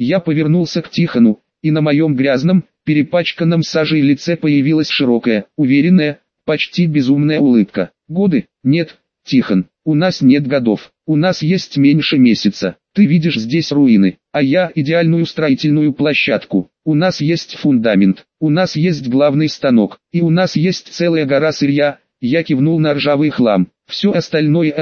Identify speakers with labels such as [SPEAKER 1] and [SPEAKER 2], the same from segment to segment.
[SPEAKER 1] Я повернулся к Тихону, и на моем грязном, перепачканном сажей лице появилась широкая, уверенная, почти безумная улыбка. Годы? Нет, Тихон, у нас нет годов, у нас есть меньше месяца. Ты видишь здесь руины, а я идеальную строительную площадку. У нас есть фундамент, у нас есть главный станок, и у нас есть целая гора сырья. Я кивнул на ржавый хлам. Все остальное,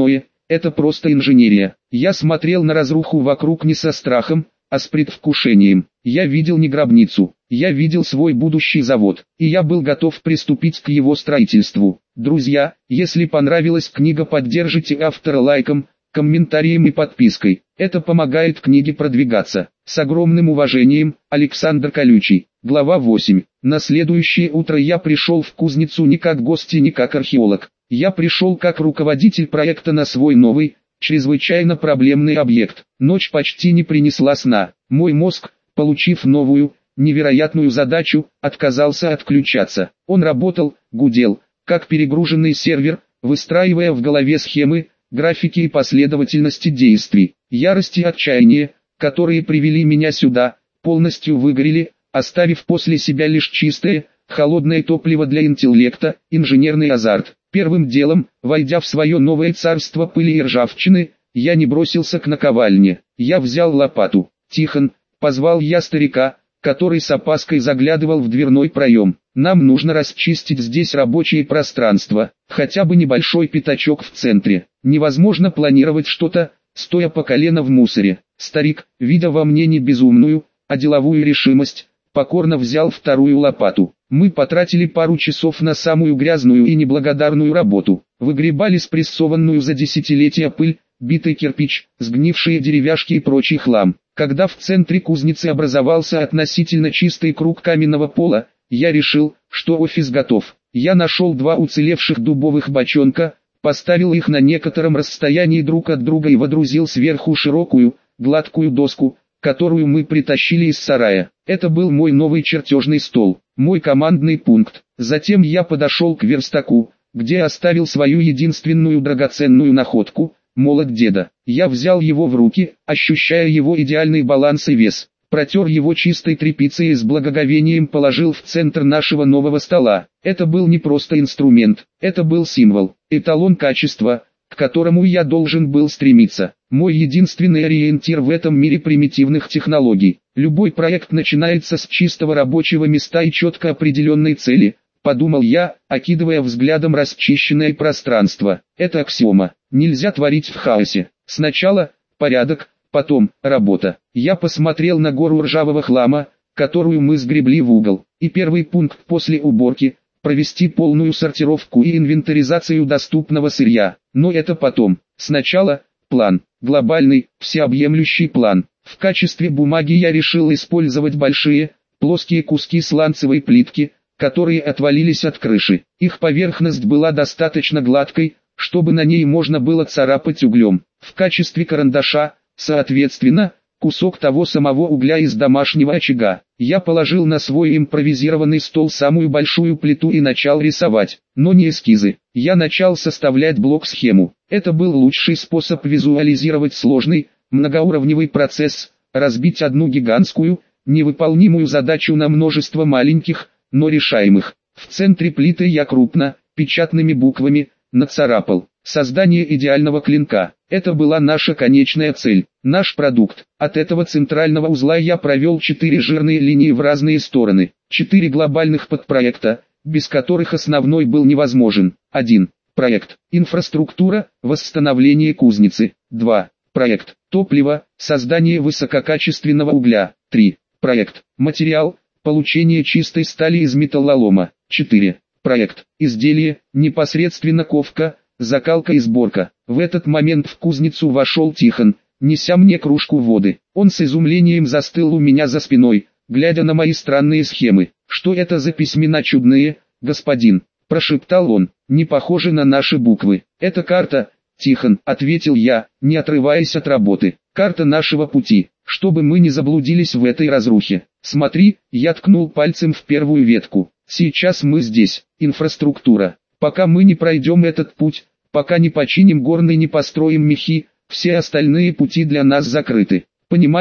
[SPEAKER 1] это просто инженерия. Я смотрел на разруху вокруг не со страхом, а с предвкушением. Я видел не гробницу, я видел свой будущий завод, и я был готов приступить к его строительству. Друзья, если понравилась книга, поддержите автора лайком, комментарием и подпиской. Это помогает книге продвигаться. С огромным уважением, Александр Колючий. Глава 8. На следующее утро я пришел в кузницу не как гость и не как археолог. Я пришел как руководитель проекта на свой новый, чрезвычайно проблемный объект. Ночь почти не принесла сна. Мой мозг, получив новую, невероятную задачу, отказался отключаться. Он работал, гудел, как перегруженный сервер, выстраивая в голове схемы, графики и последовательности действий. Ярость и отчаяние, которые привели меня сюда, полностью выгорели, оставив после себя лишь чистое, холодное топливо для интеллекта, инженерный азарт. Первым делом, войдя в свое новое царство пыли и ржавчины, я не бросился к наковальне. Я взял лопату. «Тихон», — позвал я старика, который с опаской заглядывал в дверной проем. «Нам нужно расчистить здесь рабочее пространство, хотя бы небольшой пятачок в центре. Невозможно планировать что-то, стоя по колено в мусоре». Старик, видя во мне не безумную, а деловую решимость, покорно взял вторую лопату. Мы потратили пару часов на самую грязную и неблагодарную работу. Выгребали спрессованную за десятилетия пыль, битый кирпич, сгнившие деревяшки и прочий хлам. Когда в центре кузницы образовался относительно чистый круг каменного пола, я решил, что офис готов. Я нашел 2 уцелевших дубовых бочонка, поставил их на некотором расстоянии друг от друга и водрузил сверху широкую, гладкую доску, которую мы притащили из сарая. Это был мой новый чертежный стол, мой командный пункт. Затем я подошел к верстаку, где оставил свою единственную драгоценную находку – молот деда. Я взял его в руки, ощущая его идеальный баланс и вес, протер его чистой тряпицей и с благоговением положил в центр нашего нового стола. Это был не просто инструмент, это был символ, эталон качества, к которому я должен был стремиться. Мой единственный ориентир в этом мире примитивных технологий. Любой проект начинается с чистого рабочего места и четко определенной цели, подумал я, окидывая взглядом расчищенное пространство. Это аксиома. Нельзя творить в хаосе. Сначала порядок, потом работа. Я посмотрел на гору ржавого хлама, которую мы сгребли в угол. И первый пункт после уборки – провести полную сортировку и инвентаризацию доступного сырья. Но это потом. Сначала план. Глобальный, всеобъемлющий план. В качестве бумаги я решил использовать большие, плоские куски сланцевой плитки, которые отвалились от крыши. Их поверхность была достаточно гладкой, чтобы на ней можно было царапать углем. В качестве карандаша, соответственно, кусок того самого угля из домашнего очага. Я положил на свой импровизированный стол самую большую плиту и начал рисовать, но не эскизы. Я начал составлять блок-схему. Это был лучший способ визуализировать сложный, многоуровневый процесс, разбить одну гигантскую, невыполнимую задачу на множество маленьких, но решаемых. В центре плиты я крупно, печатными буквами, нацарапал «Создание идеального клинка». Это была наша конечная цель, наш продукт. От этого центрального узла я провел 4 жирные линии в разные стороны. 4 глобальных подпроекта, без которых основной был невозможен. 1. Проект «Инфраструктура, восстановление кузницы». 2. Проект «Топливо, создание высококачественного угля». 3. Проект «Материал, получение чистой стали из металлолома». 4. Проект «Изделие, непосредственно ковка, закалка и сборка». В этот момент в кузницу вошел Тихон, неся мне кружку воды. Он с изумлением застыл у меня за спиной, глядя на мои странные схемы. «Что это за письмена чудные, господин?» – прошептал он. «Не похожи на наши буквы». «Это карта, Тихон», – ответил я, не отрываясь от работы. «Карта нашего пути, чтобы мы не заблудились в этой разрухе. Смотри», – я ткнул пальцем в первую ветку. «Сейчас мы здесь, инфраструктура. Пока мы не пройдем этот путь, пока не починим горны и не построим мехи, все остальные пути для нас закрыты. Понимаешь?»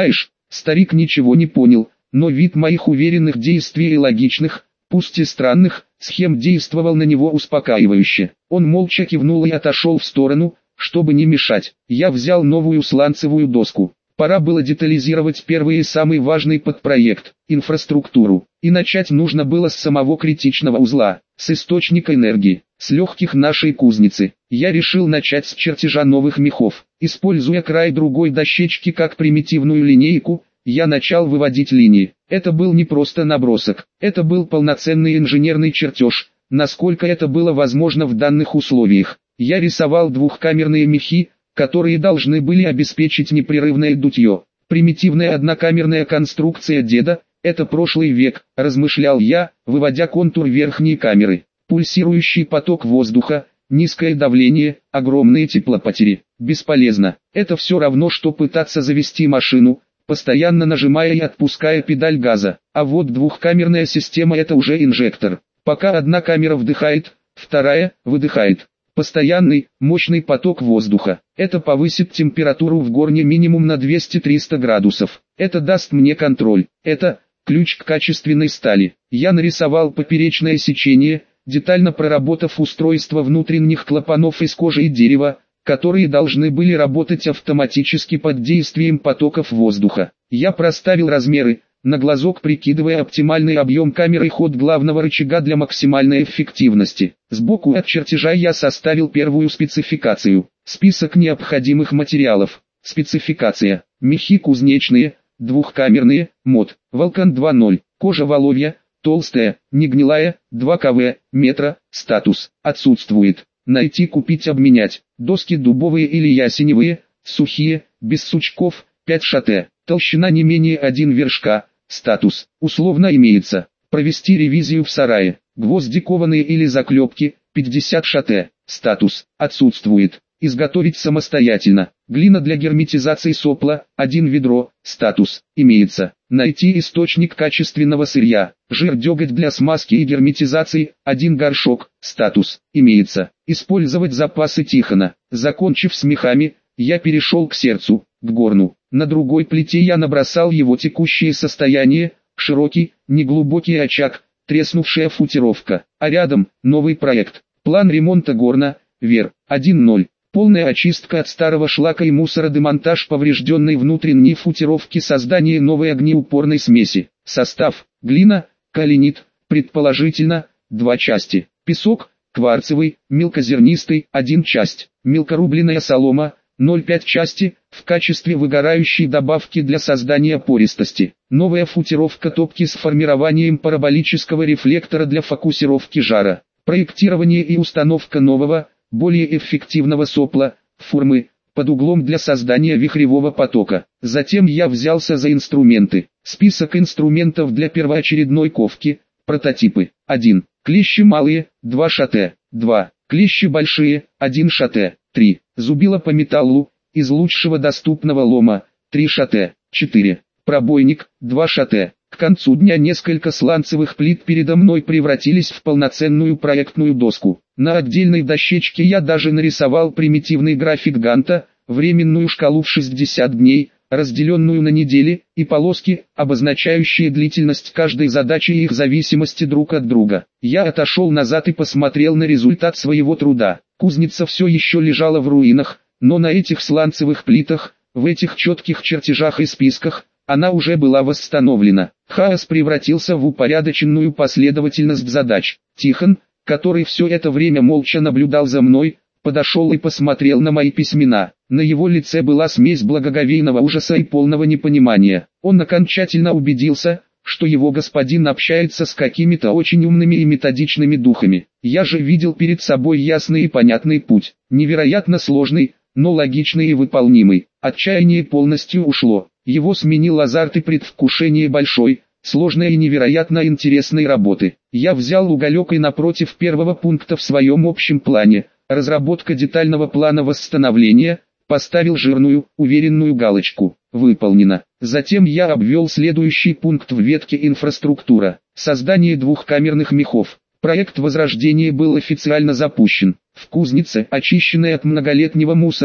[SPEAKER 1] Старик ничего не понял, но вид моих уверенных действий и логичных, пусть и странных, схем действовал на него успокаивающе. Он молча кивнул и отошел в сторону, чтобы не мешать. Я взял новую сланцевую доску. Пора было детализировать первый и самый важный подпроект – инфраструктуру. И начать нужно было с самого критичного узла, с источника энергии, с легких нашей кузницы. Я решил начать с чертежа новых мехов. Используя край другой дощечки как примитивную линейку, я начал выводить линии. Это был не просто набросок, это был полноценный инженерный чертеж, насколько это было возможно в данных условиях. Я рисовал двухкамерные мехи, которые должны были обеспечить непрерывное дутье. Примитивная однокамерная конструкция деда – это прошлый век, размышлял я, выводя контур верхней камеры. Пульсирующий поток воздуха, низкое давление, огромные теплопотери. Бесполезно. Это все равно, что пытаться завести машину, постоянно нажимая и отпуская педаль газа. А вот двухкамерная система – это уже инжектор. Пока одна камера вдыхает, вторая выдыхает. Постоянный, мощный поток воздуха. Это повысит температуру в горне минимум на 200-300 градусов. Это даст мне контроль. Это ключ к качественной стали. Я нарисовал поперечное сечение, детально проработав устройство внутренних клапанов из кожи и дерева, которые должны были работать автоматически под действием потоков воздуха. Я проставил размеры, на глазок прикидывая оптимальный объем камеры и ход главного рычага для максимальной эффективности. Сбоку от чертежа я составил первую спецификацию. Список необходимых материалов. Спецификация. Мехи кузнечные, двухкамерные, мод. Волкан 2.0. Кожа воловья, толстая, не гнилая, 2 кв, метра, статус. Отсутствует. Найти, купить, обменять. Доски дубовые или ясеневые, сухие, без сучков, 5 шт. Толщина не менее 1 вершка. Статус. Условно имеется. Провести ревизию в сарае. Гвозди кованые или заклепки, 50 шт. Статус. Отсутствует. Изготовить самостоятельно. Глина для герметизации сопла, 1 ведро. Статус. Имеется. Найти источник качественного сырья. Жир, деготь для смазки и герметизации, 1 горшок. Статус. Имеется. Использовать запасы Тихона. Закончив с мехами, я перешел к сердцу, к горну. На другой плите я набросал его текущее состояние, широкий, неглубокий очаг, треснувшая футировка. А рядом, новый проект. План ремонта горна, ВЕР, 1.0. Полная очистка от старого шлака и мусора, демонтаж поврежденной внутренней футировки, создание новой огнеупорной смеси. Состав: глина, каолинит, предположительно, 2 части. Песок, кварцевый, мелкозернистый, 1 часть. Мелкорубленная солома, 0,5 части, в качестве выгорающей добавки для создания пористости. Новая футировка топки с формированием параболического рефлектора для фокусировки жара. Проектирование и установка нового, более эффективного сопла, формы, под углом для создания вихревого потока. Затем я взялся за инструменты. Список инструментов для первоочередной ковки, прототипы. 1. Клещи малые, 2 шт. 2. Клещи большие, 1 шт. 3. Зубило по металлу, из лучшего доступного лома, 3 шт. 4. Пробойник, 2 шт. К концу дня несколько сланцевых плит передо мной превратились в полноценную проектную доску. На отдельной дощечке я даже нарисовал примитивный график Ганта, временную шкалу в 60 дней, разделенную на недели, и полоски, обозначающие длительность каждой задачи и их зависимости друг от друга. Я отошел назад и посмотрел на результат своего труда. Кузница все еще лежала в руинах, но на этих сланцевых плитах, в этих четких чертежах и списках, она уже была восстановлена. Хаос превратился в упорядоченную последовательность задач. Тихон, который все это время молча наблюдал за мной, подошел и посмотрел на мои письмена. На его лице была смесь благоговейного ужаса и полного непонимания. Он окончательно убедился, что его господин общается с какими-то очень умными и методичными духами. Я же видел перед собой ясный и понятный путь, невероятно сложный, но логичный и выполнимый. Отчаяние полностью ушло. Его сменил азарт и предвкушение большой, сложной и невероятно интересной работы. Я взял уголек и напротив первого пункта в своем общем плане, разработка детального плана восстановления, поставил жирную, уверенную галочку. Выполнено. Затем я обвел следующий пункт в ветке инфраструктура. Создание двухкамерных мехов. Проект возрождения был официально запущен. В кузнице, очищенной от многолетнего мусора,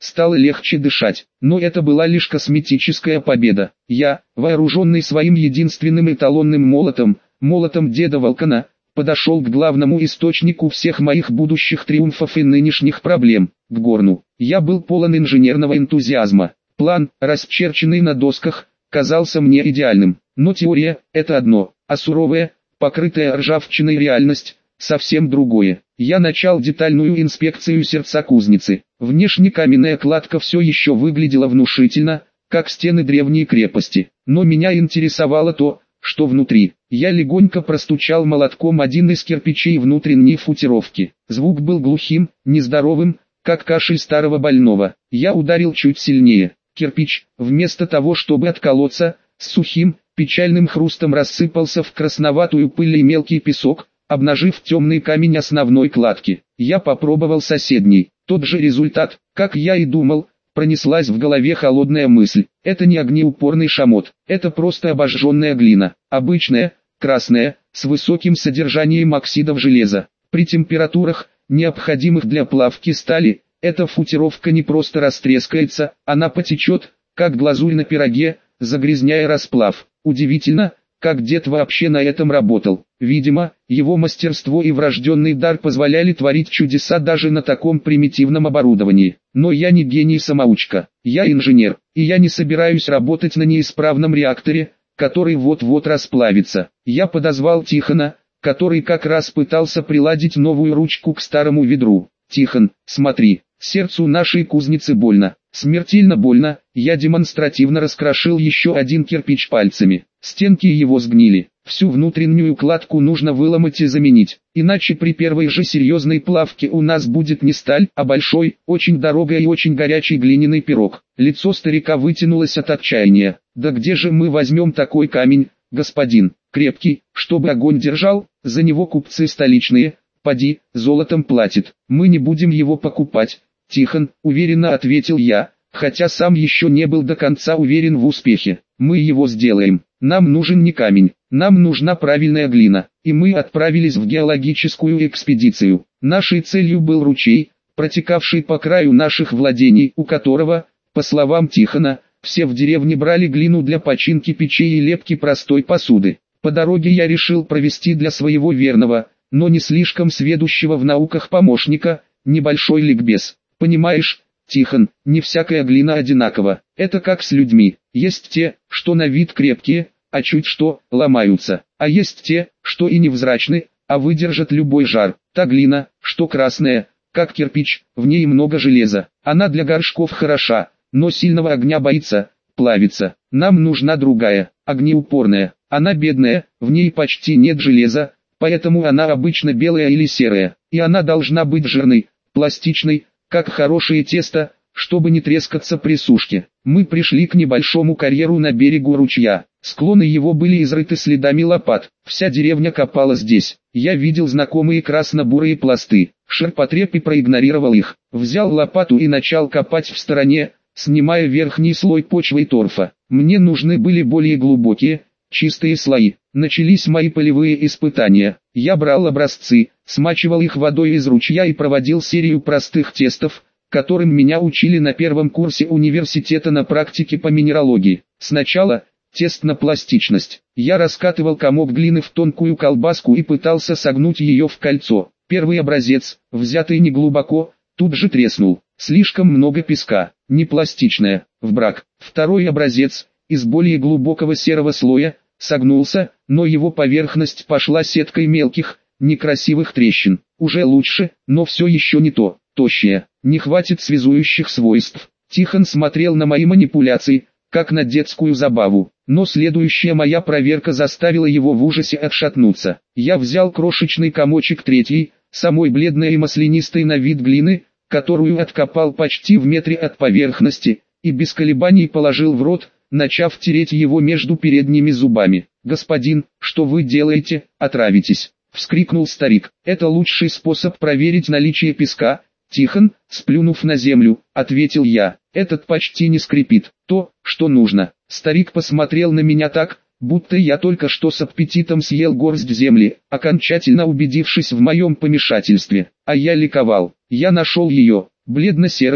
[SPEAKER 1] стало легче дышать. Но это была лишь косметическая победа. Я, вооруженный своим единственным эталонным молотом деда Волкана, подошел к главному источнику всех моих будущих триумфов и нынешних проблем, к горну. Я был полон инженерного энтузиазма. План, расчерченный на досках, казался мне идеальным. Но теория – это одно, а суровая, покрытая ржавчиной реальность – совсем другое. Я начал детальную инспекцию сердца кузницы. Внешне каменная кладка все еще выглядела внушительно, как стены древней крепости. Но меня интересовало то, что внутри. Я легонько простучал молотком один из кирпичей внутренней футировки. Звук был глухим, нездоровым, как кашель старого больного. Я ударил чуть сильнее. Кирпич, вместо того чтобы отколоться, с сухим, печальным хрустом рассыпался в красноватую пыль и мелкий песок, обнажив темный камень основной кладки. Я попробовал соседний. Тот же результат, как я и думал. Пронеслась в голове холодная мысль. Это не огнеупорный шамот, это просто обожженная глина. Обычная, красная, с высоким содержанием оксидов железа. При температурах, необходимых для плавки стали, эта футировка не просто растрескается, она потечет, как глазурь на пироге, загрязняя расплав. Удивительно, как дед вообще на этом работал. Видимо, его мастерство и врожденный дар позволяли творить чудеса даже на таком примитивном оборудовании. Но я не гений-самоучка, я инженер, и я не собираюсь работать на неисправном реакторе, который вот-вот расплавится. Я подозвал Тихона, который как раз пытался приладить новую ручку к старому ведру. «Тихон, смотри, сердцу нашей кузницы больно, смертельно больно». Я демонстративно раскрошил еще один кирпич пальцами. Стенки его сгнили, всю внутреннюю кладку нужно выломать и заменить, иначе при первой же серьезной плавке у нас будет не сталь, а большой, очень дорогой и очень горячий глиняный пирог. Лицо старика вытянулось от отчаяния. «Да где же мы возьмем такой камень, господин? Крепкий, чтобы огонь держал, за него купцы столичные, поди, золотом платят. Мы не будем его покупать». «Тихон», уверенно ответил я, хотя сам еще не был до конца уверен в успехе. «Мы его сделаем. Нам нужен не камень, нам нужна правильная глина». И мы отправились в геологическую экспедицию. Нашей целью был ручей, протекавший по краю наших владений, у которого, по словам Тихона, все в деревне брали глину для починки печей и лепки простой посуды. По дороге я решил провести для своего верного, но не слишком сведущего в науках помощника, небольшой ликбез. «Понимаешь, Тихон, не всякая глина одинакова. Это как с людьми. Есть те, что на вид крепкие, а чуть что, ломаются. А есть те, что и невзрачны, а выдержат любой жар. Та глина, что красная, как кирпич, в ней много железа. Она для горшков хороша, но сильного огня боится, плавится. Нам нужна другая, огнеупорная. Она бедная, в ней почти нет железа, поэтому она обычно белая или серая. И она должна быть жирной, пластичной, как хорошее тесто, чтобы не трескаться при сушке». Мы пришли к небольшому карьеру на берегу ручья. Склоны его были изрыты следами лопат. Вся деревня копала здесь. Я видел знакомые красно-бурые пласты. Ширпотреб и проигнорировал их. Взял лопату и начал копать в стороне, снимая верхний слой почвы и торфа. Мне нужны были более глубокие, чистые слои. Начались мои полевые испытания. Я брал образцы, смачивал их водой из ручья и проводил серию простых тестов, которым меня учили на первом курсе университета на практике по минералогии. Сначала тест на пластичность. Я раскатывал комок глины в тонкую колбаску и пытался согнуть ее в кольцо. Первый образец, взятый неглубоко, тут же треснул. Слишком много песка, не пластичная, в брак. Второй образец, из более глубокого серого слоя, согнулся, но его поверхность пошла сеткой мелких, некрасивых трещин. Уже лучше, но все еще не то. Тощая, не хватит связующих свойств. Тихон смотрел на мои манипуляции, как на детскую забаву, но следующая моя проверка заставила его в ужасе отшатнуться. Я взял крошечный комочек третьей, самой бледной и маслянистой на вид глины, которую откопал почти в метре от поверхности, и без колебаний положил в рот, начав тереть его между передними зубами. «Господин, что вы делаете? Отравитесь!» — вскрикнул старик. «Это лучший способ проверить наличие песка, Тихон», сплюнув на землю, ответил я. «Этот почти не скрипит. То, что нужно». Старик посмотрел на меня так, будто я только что с аппетитом съел горсть земли, окончательно убедившись в моем помешательстве. А я ликовал. Я нашел ее, бледно-серая,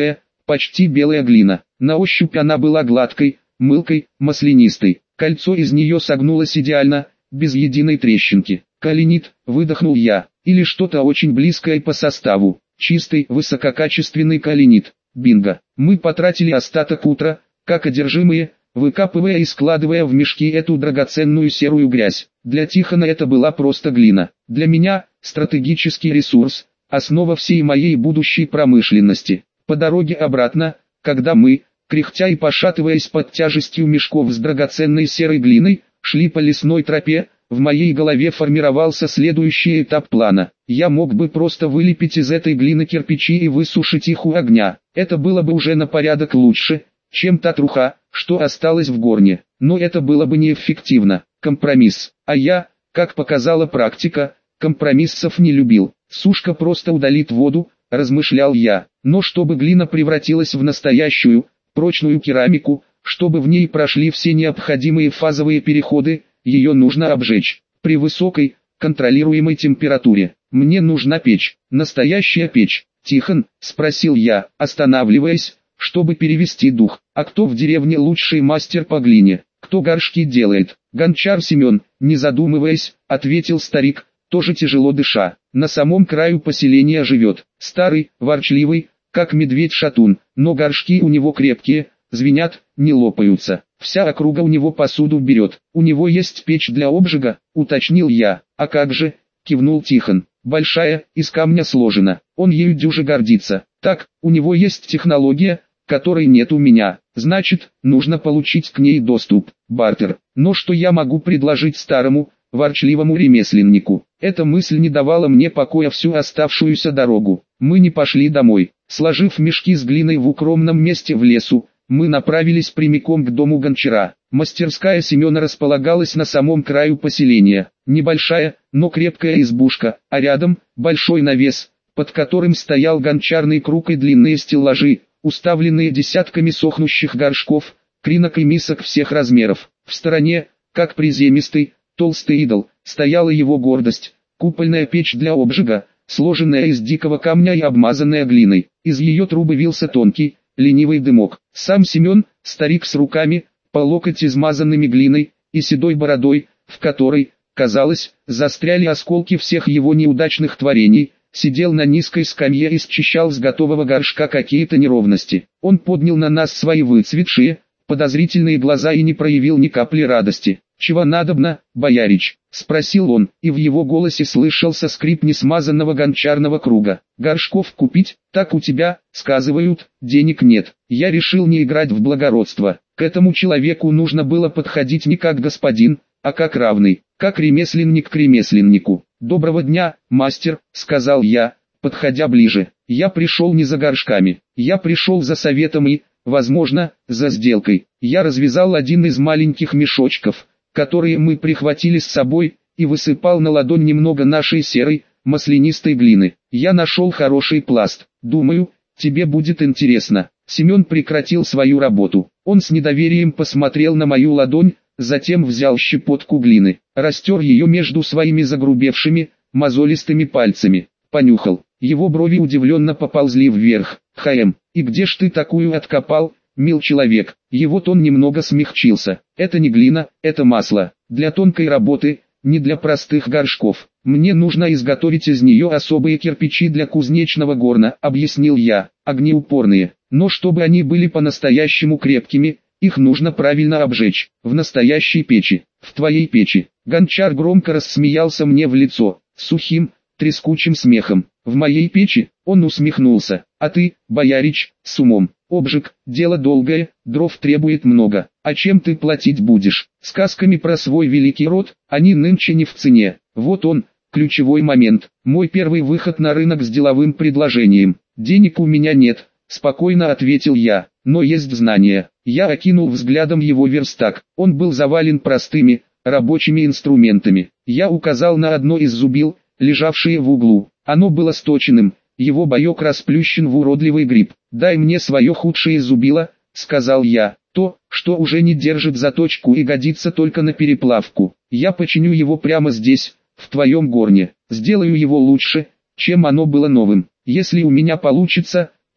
[SPEAKER 1] почти белая глина. На ощупь она была гладкой, мылкой, маслянистой. Кольцо из нее согнулось идеально, без единой трещинки. Каолинит, выдохнул я, или что-то очень близкое по составу. Чистый, высококачественный каолинит. Бинго. Мы потратили остаток утра, как одержимые, выкапывая и складывая в мешки эту драгоценную серую грязь. Для Тихона это была просто глина. Для меня – стратегический ресурс, основа всей моей будущей промышленности. По дороге обратно, когда мы, кряхтя и пошатываясь под тяжестью мешков с драгоценной серой глиной, шли по лесной тропе, в моей голове формировался следующий этап плана. Я мог бы просто вылепить из этой глины кирпичи и высушить их у огня. Это было бы уже на порядок лучше, чем та труха, что осталась в горне. Но это было бы неэффективно. Компромисс. А я, как показала практика, компромиссов не любил. Сушка просто удалит воду, размышлял я. Но чтобы глина превратилась в настоящую, прочную керамику, чтобы в ней прошли все необходимые фазовые переходы, ее нужно обжечь. При высокой, контролируемой температуре. Мне нужна печь. Настоящая печь. Тихон, спросил я, останавливаясь, чтобы перевести дух. А кто в деревне лучший мастер по глине? Кто горшки делает? Гончар Семен, не задумываясь, ответил старик, тоже тяжело дыша. На самом краю поселения живет. Старый, ворчливый, как медведь-шатун, но горшки у него крепкие, звенят, не лопаются. Вся округа у него посуду берет. У него есть печь для обжига, уточнил я. А как же, кивнул Тихон. Большая, из камня сложена. Он ею дюже гордится. Так, у него есть технология, которой нет у меня. Значит, нужно получить к ней доступ. Бартер. Но что я могу предложить старому, ворчливому ремесленнику? Эта мысль не давала мне покоя всю оставшуюся дорогу. Мы не пошли домой. Сложив мешки с глиной в укромном месте в лесу, мы направились прямиком к дому гончара. Мастерская Семена располагалась на самом краю поселения. Небольшая, но крепкая избушка, а рядом – большой навес, под которым стоял гончарный круг и длинные стеллажи, уставленные десятками сохнущих горшков, кринок и мисок всех размеров. В стороне, как приземистый, толстый идол, стояла его гордость – купольная печь для обжига, сложенная из дикого камня и обмазанная глиной. Из ее трубы вился тонкий, ленивый дымок. Сам Семен, старик с руками, по локоть измазанными глиной, и седой бородой, в которой, казалось, застряли осколки всех его неудачных творений, сидел на низкой скамье и счищал с готового горшка какие-то неровности. Он поднял на нас свои выцветшие, подозрительные глаза и не проявил ни капли радости. «Чего надобно, боярич?» — спросил он, и в его голосе слышался скрип несмазанного гончарного круга. «Горшков купить? Так у тебя, сказывают, денег нет». Я решил не играть в благородство. К этому человеку нужно было подходить не как господин, а как равный, как ремесленник к ремесленнику. «Доброго дня, мастер», — сказал я, подходя ближе. «Я пришел не за горшками, я пришел за советом и, возможно, за сделкой». Я развязал один из маленьких мешочков, которые мы прихватили с собой, и высыпал на ладонь немного нашей серой, маслянистой глины. «Я нашел хороший пласт. Думаю, тебе будет интересно». Семен прекратил свою работу. Он с недоверием посмотрел на мою ладонь, затем взял щепотку глины, растер ее между своими загрубевшими, мозолистыми пальцами, понюхал. Его брови удивленно поползли вверх. «Хаем, и где ж ты такую откопал, мил человек?» Его тон немного смягчился. «Это не глина, это масло. Для тонкой работы, не для простых горшков. Мне нужно изготовить из нее особые кирпичи для кузнечного горна», — объяснил я. «Огнеупорные. Но чтобы они были по-настоящему крепкими, их нужно правильно обжечь. В настоящей печи. В твоей печи». Гончар громко рассмеялся мне в лицо, сухим, трескучим смехом. «В моей печи?» — он усмехнулся. «А ты, боярич, с умом. Обжиг, дело долгое, дров требует много. А чем ты платить будешь? Сказками про свой великий род, они нынче не в цене. Вот он, ключевой момент. Мой первый выход на рынок с деловым предложением. Денег у меня нет», — спокойно ответил я, — «но есть знания». Я окинул взглядом его верстак. Он был завален простыми, рабочими инструментами. Я указал на одно из зубил, лежавшее в углу. Оно было сточенным, его боек расплющен в уродливый гриб. «Дай мне свое худшее зубило», — сказал я, — «то, что уже не держит заточку и годится только на переплавку. Я починю его прямо здесь, в твоем горне. Сделаю его лучше, чем оно было новым. Если у меня получится,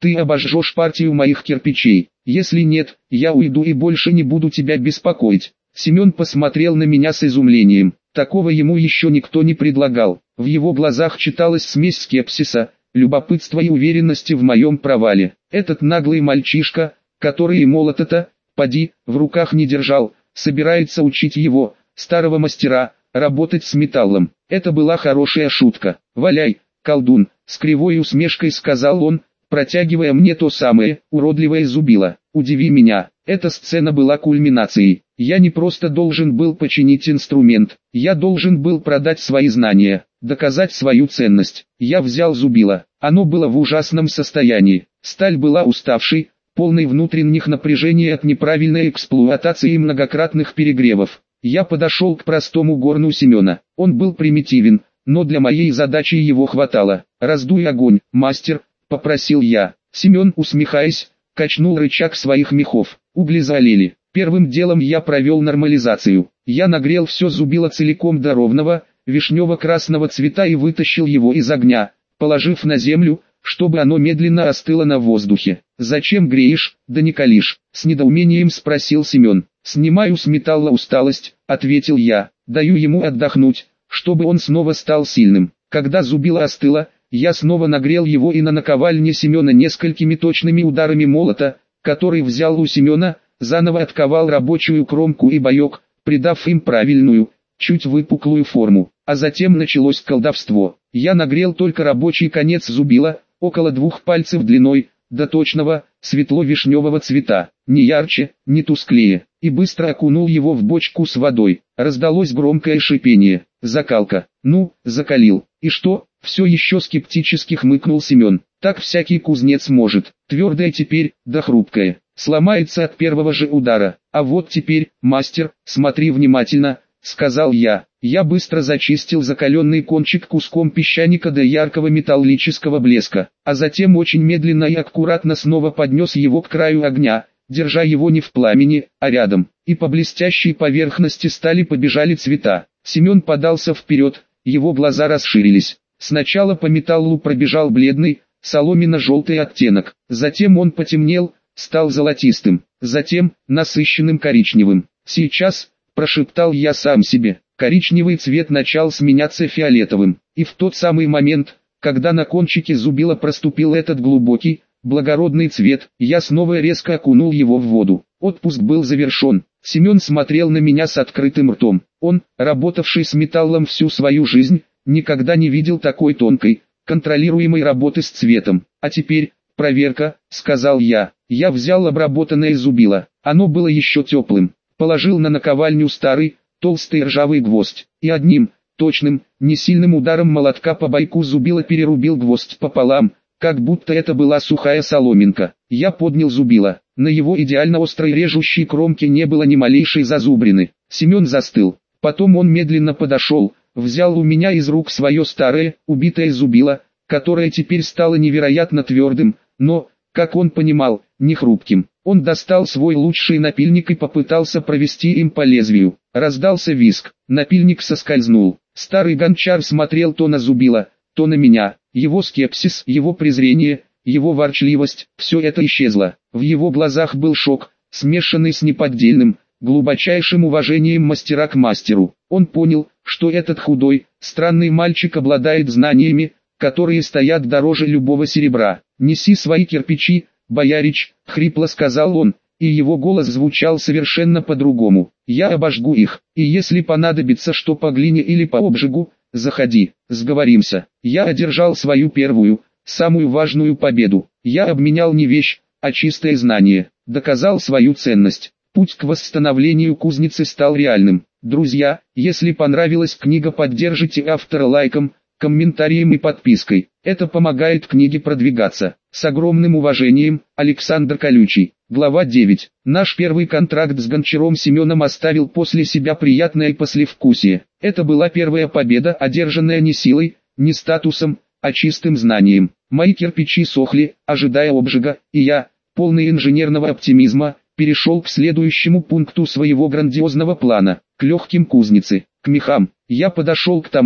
[SPEAKER 1] ты обожжешь партию моих кирпичей. Если нет, я уйду и больше не буду тебя беспокоить. Семен посмотрел на меня с изумлением. Такого ему еще никто не предлагал. В его глазах читалась смесь скепсиса, любопытства и уверенности в моем провале. Этот наглый мальчишка, который и молота-то, поди, в руках не держал, собирается учить его, старого мастера, работать с металлом. Это была хорошая шутка. «Валяй, колдун», с кривой усмешкой сказал он, протягивая мне то самое, уродливое зубило. «Удиви меня». Эта сцена была кульминацией. Я не просто должен был починить инструмент, я должен был продать свои знания, доказать свою ценность. Я взял зубило, оно было в ужасном состоянии. Сталь была уставшей, полной внутренних напряжений от неправильной эксплуатации и многократных перегревов. Я подошел к простому горну Семена. Он был примитивен, но для моей задачи его хватало. «Раздуй огонь, мастер», — попросил я. Семен, усмехаясь, качнул рычаг своих мехов. Угли заолели. Первым делом я провел нормализацию. Я нагрел все зубило целиком до ровного, вишнево-красного цвета и вытащил его из огня, положив на землю, чтобы оно медленно остыло на воздухе. «Зачем греешь, да не калишь?» — с недоумением спросил Семен. «Снимаю с металла усталость», — ответил я. «Даю ему отдохнуть, чтобы он снова стал сильным». Когда зубило остыло, я снова нагрел его и на наковальне Семена несколькими точными ударами молота, который взял у Семена, заново отковал рабочую кромку и боек, придав им правильную, чуть выпуклую форму. А затем началось колдовство. Я нагрел только рабочий конец зубила, около 2 пальцев длиной, до точного, светло-вишневого цвета, не ярче, не тусклее, и быстро окунул его в бочку с водой. Раздалось громкое шипение. «Закалка». «Ну, закалил. И что?» — все еще скептически хмыкнул Семен. «Так всякий кузнец может. Твердое теперь, да хрупкое. Сломается от первого же удара. А вот теперь, мастер, смотри внимательно», — сказал я. Я быстро зачистил закаленный кончик куском песчаника до яркого металлического блеска, а затем очень медленно и аккуратно снова поднес его к краю огня, держа его не в пламени, а рядом, и по блестящей поверхности стали побежали цвета. Семен подался вперед, его глаза расширились. Сначала по металлу пробежал бледный, соломенно-желтый оттенок, затем он потемнел, стал золотистым, затем насыщенным коричневым. «Сейчас», — прошептал я сам себе, — коричневый цвет начал сменяться фиолетовым, и в тот самый момент, когда на кончике зубила проступил этот глубокий, благородный цвет, я снова резко окунул его в воду. Отпуск был завершен. Семен смотрел на меня с открытым ртом. Он, работавший с металлом всю свою жизнь, никогда не видел такой тонкой, контролируемой работы с цветом. «А теперь, проверка», — сказал я. Я взял обработанное зубило. Оно было еще теплым. Положил на наковальню старый, толстый ржавый гвоздь, и одним, точным, несильным ударом молотка по бойку зубила перерубил гвоздь пополам, как будто это была сухая соломинка. Я поднял зубило. На его идеально острой режущей кромке не было ни малейшей зазубрины. Семен застыл. Потом он медленно подошел, взял у меня из рук свое старое, убитое зубило, которое теперь стало невероятно твердым, но, как он понимал, не хрупким. Он достал свой лучший напильник и попытался провести им по лезвию. Раздался визг, напильник соскользнул. Старый гончар смотрел то на зубило, то на меня. Его скепсис, его презрение, его ворчливость, все это исчезло. В его глазах был шок, смешанный с неподдельным, глубочайшим уважением мастера к мастеру. Он понял, что этот худой, странный мальчик обладает знаниями, которые стоят дороже любого серебра. «Неси свои кирпичи, боярич», — хрипло сказал он, и его голос звучал совершенно по-другому. «Я обожгу их, и если понадобится что по глине или по обжигу, заходи, сговоримся». Я одержал свою первую, самую важную победу. Я обменял не вещь, а чистое знание, доказал свою ценность. Путь к восстановлению кузницы стал реальным. Друзья, если понравилась книга, поддержите автора лайком, комментарием и подпиской. Это помогает книге продвигаться. С огромным уважением, Александр Колючий. Глава 9. Наш первый контракт с гончаром Семеном оставил после себя приятное послевкусие. Это была первая победа, одержанная не силой, не статусом, а чистым знанием. Мои кирпичи сохли, ожидая обжига, и я, полный инженерного оптимизма, перешел к следующему пункту своего грандиозного плана, к легким кузнице, к мехам. Я подошел к тому,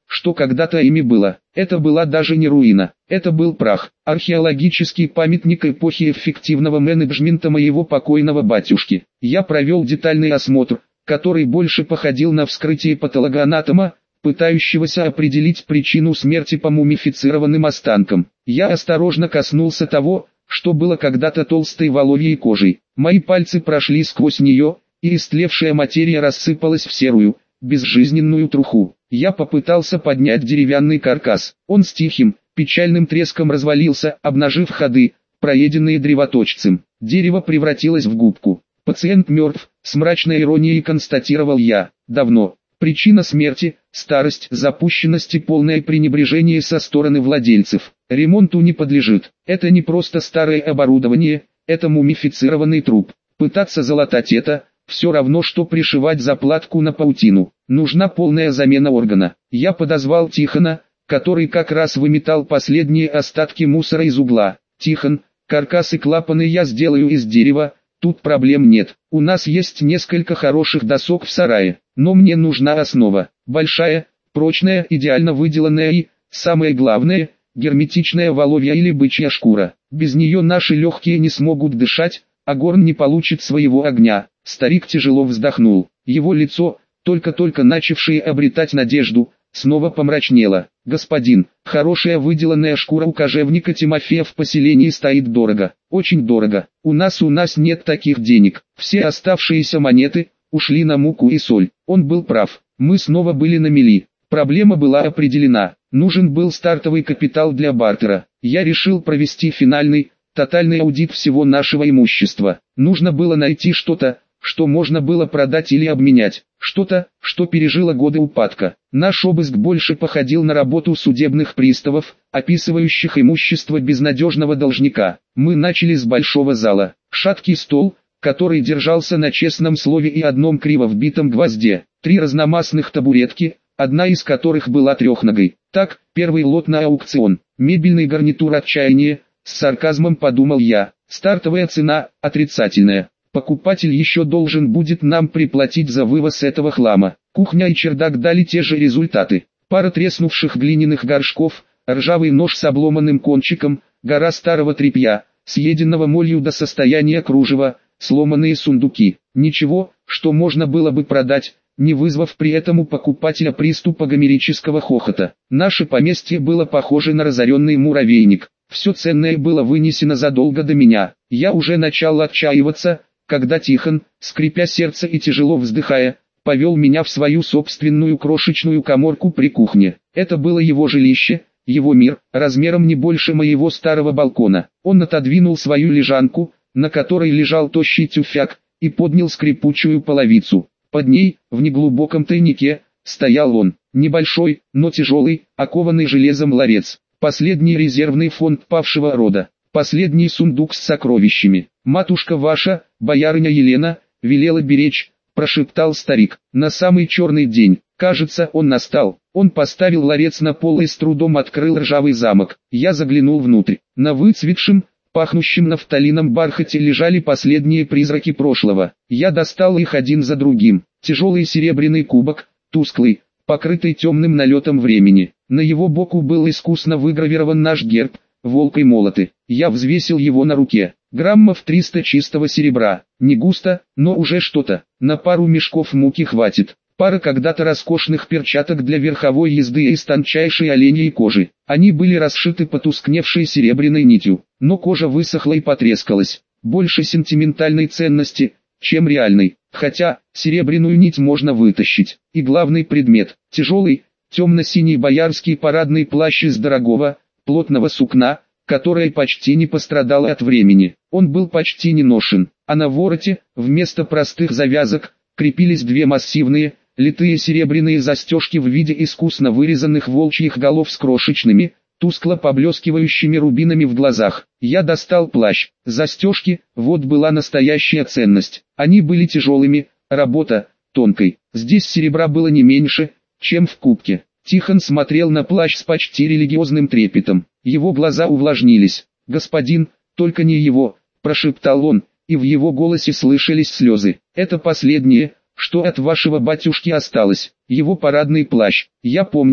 [SPEAKER 1] что когда-то ими было. Это была даже не руина, это был прах, археологический памятник эпохи эффективного менеджмента моего покойного батюшки. Я провел детальный осмотр, который больше походил на вскрытие патологоанатома, пытающегося определить причину смерти по мумифицированным останкам. Я осторожно коснулся того, что было когда-то толстой воловьей кожей. Мои пальцы прошли сквозь нее, и истлевшая материя рассыпалась в серую, безжизненную труху. Я попытался поднять деревянный каркас. Он с тихим, печальным треском развалился, обнажив ходы, проеденные древоточцем. Дерево превратилось в губку. Пациент мертв, с мрачной иронией констатировал я. Давно. Причина смерти – старость, запущенность и полное пренебрежение со стороны владельцев. Ремонту не подлежит. Это не просто старое оборудование, это мумифицированный труп. Пытаться залатать это – все равно, что пришивать заплатку на паутину. Нужна полная замена органа. Я подозвал Тихона, который как раз выметал последние остатки мусора из угла. Тихон, каркас и клапаны я сделаю из дерева, тут проблем нет. У нас есть несколько хороших досок в сарае, но мне нужна основа. Большая, прочная, идеально выделанная и, самое главное, герметичная воловья или бычья шкура. Без нее наши легкие не смогут дышать, а горн не получит своего огня. Старик тяжело вздохнул. Его лицо, только-только начавшее обретать надежду, снова помрачнело. «Господин, хорошая выделанная шкура у кожевника Тимофея в поселении стоит дорого, очень дорого. У нас нет таких денег. Все оставшиеся монеты ушли на муку и соль». Он был прав. Мы снова были на мели. Проблема была определена. Нужен был стартовый капитал для бартера. Я решил провести финальный, тотальный аудит всего нашего имущества. Нужно было найти что-то, что можно было продать или обменять, что-то, что пережило годы упадка. Наш обыск больше походил на работу судебных приставов, описывающих имущество безнадежного должника. Мы начали с большого зала. Шаткий стол, который держался на честном слове и одном криво вбитом гвозде. 3 разномастных табуретки, одна из которых была трехногой. Так, первый лот на аукцион. Мебельный гарнитур отчаяния, с сарказмом подумал я. Стартовая цена отрицательная. Покупатель еще должен будет нам приплатить за вывоз этого хлама. Кухня и чердак дали те же результаты. Пара треснувших глиняных горшков, ржавый нож с обломанным кончиком, гора старого тряпья, съеденного молью до состояния кружева, сломанные сундуки. Ничего, что можно было бы продать, не вызвав при этом у покупателя приступа гомерического хохота. Наше поместье было похоже на разоренный муравейник. Все ценное было вынесено задолго до меня. Я уже начал отчаиваться, когда Тихон, скрипя сердце и тяжело вздыхая, повел меня в свою собственную крошечную каморку при кухне. Это было его жилище, его мир, размером не больше моего старого балкона. Он отодвинул свою лежанку, на которой лежал тощий тюфяк, и поднял скрипучую половицу. Под ней, в неглубоком тайнике, стоял он, небольшой, но тяжелый, окованный железом ларец. Последний резервный фонд павшего рода. Последний сундук с сокровищами. «Матушка ваша, боярыня Елена, велела беречь», – прошептал старик. На самый черный день, кажется, он настал. Он поставил ларец на пол и с трудом открыл ржавый замок. Я заглянул внутрь. На выцветшем, пахнущем нафталином бархате лежали последние призраки прошлого. Я достал их один за другим. Тяжелый серебряный кубок, тусклый, покрытый темным налетом времени. На его боку был искусно выгравирован наш герб, волк и молоты. Я взвесил его на руке. Граммов 300 чистого серебра. Не густо, но уже что-то. На пару мешков муки хватит. Пара когда-то роскошных перчаток для верховой езды из тончайшей оленьей кожи. Они были расшиты потускневшей серебряной нитью, но кожа высохла и потрескалась. Больше сентиментальной ценности, чем реальной. Хотя, серебряную нить можно вытащить. И главный предмет, тяжелый, темно-синий боярский парадный плащ из дорогого, плотного сукна, которое почти не пострадало от времени. Он был почти не ношен, а на вороте, вместо простых завязок, крепились 2 массивные, литые серебряные застежки в виде искусно вырезанных волчьих голов с крошечными, тускло поблескивающими рубинами в глазах. Я достал плащ. Застежки, вот была настоящая ценность. Они были тяжелыми, работа, тонкой. Здесь серебра было не меньше, чем в кубке. Тихон смотрел на плащ с почти религиозным трепетом. Его глаза увлажнились. «Господин, только не его», – прошептал он, и в его голосе слышались слезы. «Это последнее, что от вашего батюшки осталось, его парадный плащ. Я помню,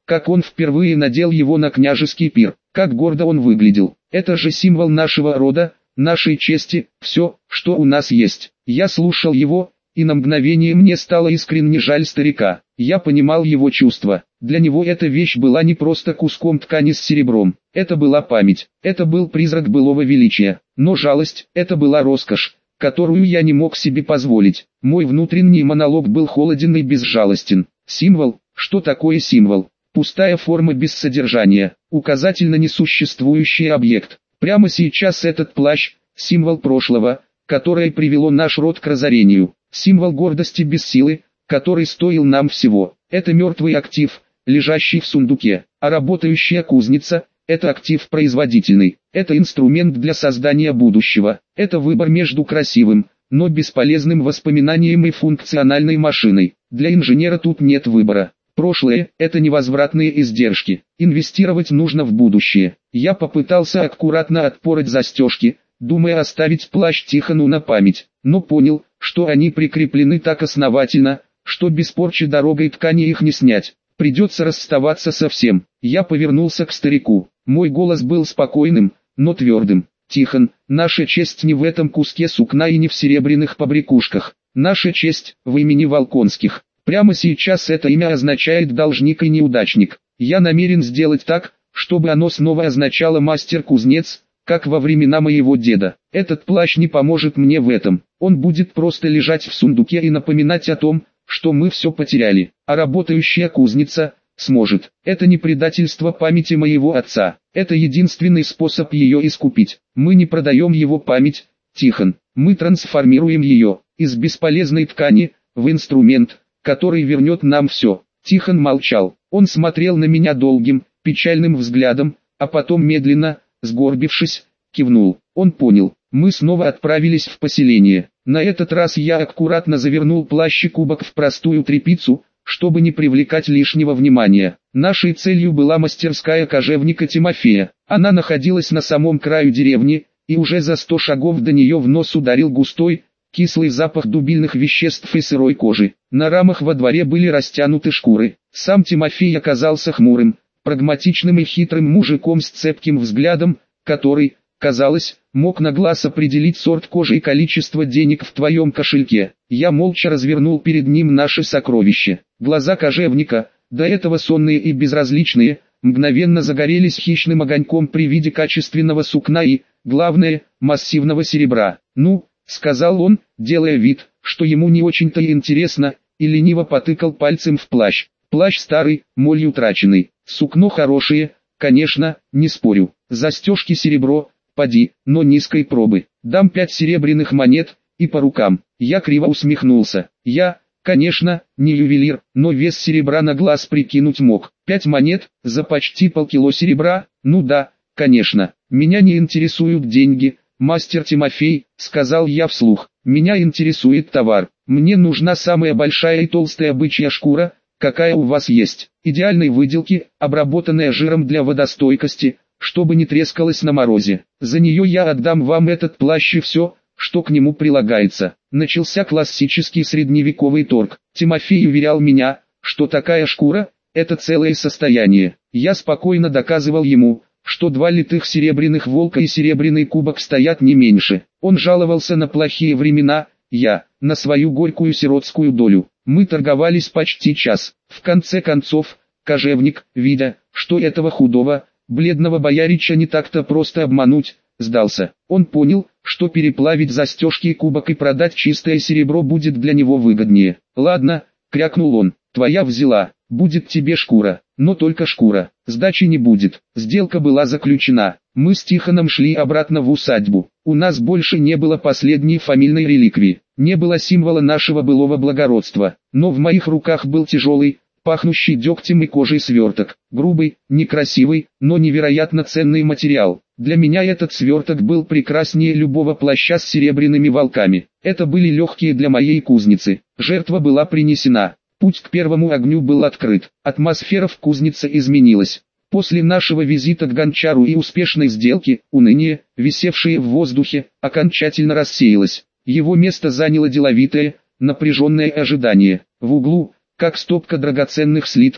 [SPEAKER 1] как он впервые надел его на княжеский пир, как гордо он выглядел. Это же символ нашего рода, нашей чести, все, что у нас есть. Я слушал его, и на мгновение мне стало искренне жаль старика. Я понимал его чувства. Для него эта вещь была не просто куском ткани с серебром. Это была память, это был призрак былого величия. Но жалость, это была роскошь, которую я не мог себе позволить. Мой внутренний монолог был холоден и безжалостен. Символ? Что такое символ? Пустая форма без содержания, указательно несуществующий объект. Прямо сейчас этот плащ – символ прошлого, которое привело наш род к разорению. Символ гордости без силы, который стоил нам всего. Это мертвый актив, лежащий в сундуке, а работающая кузница – это актив производительный. Это инструмент для создания будущего. Это выбор между красивым, но бесполезным воспоминанием и функциональной машиной. Для инженера тут нет выбора. Прошлое – это невозвратные издержки. Инвестировать нужно в будущее. Я попытался аккуратно отпороть застежки, думая оставить плащ Тихону на память, но понял, что они прикреплены так основательно, что без порчи дорогой ткани их не снять. Придется расставаться совсем. Я повернулся к старику. Мой голос был спокойным, но твердым. «Тихон, наша честь не в этом куске сукна и не в серебряных побрякушках. Наша честь в имени Волконских. Прямо сейчас это имя означает должник и неудачник. Я намерен сделать так, чтобы оно снова означало мастер-кузнец, как во времена моего деда. Этот плащ не поможет мне в этом. Он будет просто лежать в сундуке и напоминать о том, что мы все потеряли. А работающая кузница сможет. Это не предательство памяти моего отца. Это единственный способ ее искупить. Мы не продаем его память, Тихон. Мы трансформируем ее из бесполезной ткани в инструмент, который вернет нам все». Тихон молчал. Он смотрел на меня долгим, печальным взглядом, а потом медленно, сгорбившись, кивнул. Он понял. Мы снова отправились в поселение. На этот раз я аккуратно завернул плащ и кубок в простую тряпицу, чтобы не привлекать лишнего внимания. Нашей целью была мастерская кожевника Тимофея. Она находилась на самом краю деревни, и уже за 100 шагов до нее в нос ударил густой, кислый запах дубильных веществ и сырой кожи. На рамах во дворе были растянуты шкуры. Сам Тимофей оказался хмурым, прагматичным и хитрым мужиком с цепким взглядом, который, казалось, мог на глаз определить сорт кожи и количество денег в твоем кошельке. Я молча развернул перед ним наше сокровище. Глаза кожевника, до этого сонные и безразличные, мгновенно загорелись хищным огоньком при виде качественного сукна и, главное, массивного серебра. «Ну», — сказал он, делая вид, что ему не очень-то и интересно, и лениво потыкал пальцем в плащ. Плащ старый, молью утраченный, сукно хорошее, конечно, не спорю. Застежки серебро, поди, но низкой пробы. Дам 5 серебряных монет, и по рукам. Я криво усмехнулся. Я, конечно, не ювелир, но вес серебра на глаз прикинуть мог. 5 монет, за почти полкило серебра, ну да, конечно. Меня не интересуют деньги, мастер Тимофей, сказал я вслух. Меня интересует товар. Мне нужна самая большая и толстая бычья шкура, какая у вас есть. Идеальной выделки, обработанная жиром для водостойкости, чтобы не трескалась на морозе. За нее я отдам вам этот плащ и все, что к нему прилагается. Начался классический средневековый торг. Тимофей уверял меня, что такая шкура – это целое состояние. Я спокойно доказывал ему, что 2 литых серебряных волка и серебряный кубок стоят не меньше. Он жаловался на плохие времена, я – на свою горькую сиротскую долю. Мы торговались почти час. В конце концов, кожевник, видя, что этого худого, бледного боярича не так-то просто обмануть, сдался. Он понял, что переплавить застежки и кубок и продать чистое серебро будет для него выгоднее. «Ладно», — крякнул он, — «твоя взяла, будет тебе шкура, но только шкура, сдачи не будет». Сделка была заключена. Мы с Тихоном шли обратно в усадьбу. У нас больше не было последней фамильной реликвии, не было символа нашего былого благородства, но в моих руках был тяжелый, пахнущий дегтем и кожей сверток. Грубый, некрасивый, но невероятно ценный материал. Для меня этот сверток был прекраснее любого плаща с серебряными волками. Это были легкие для моей кузницы. Жертва была принесена. Путь к первому огню был открыт. Атмосфера в кузнице изменилась. После нашего визита к гончару и успешной сделки, уныние, висевшее в воздухе, окончательно рассеялось. Его место заняло деловитое, напряженное ожидание. В углу, как стопка драгоценных слитков,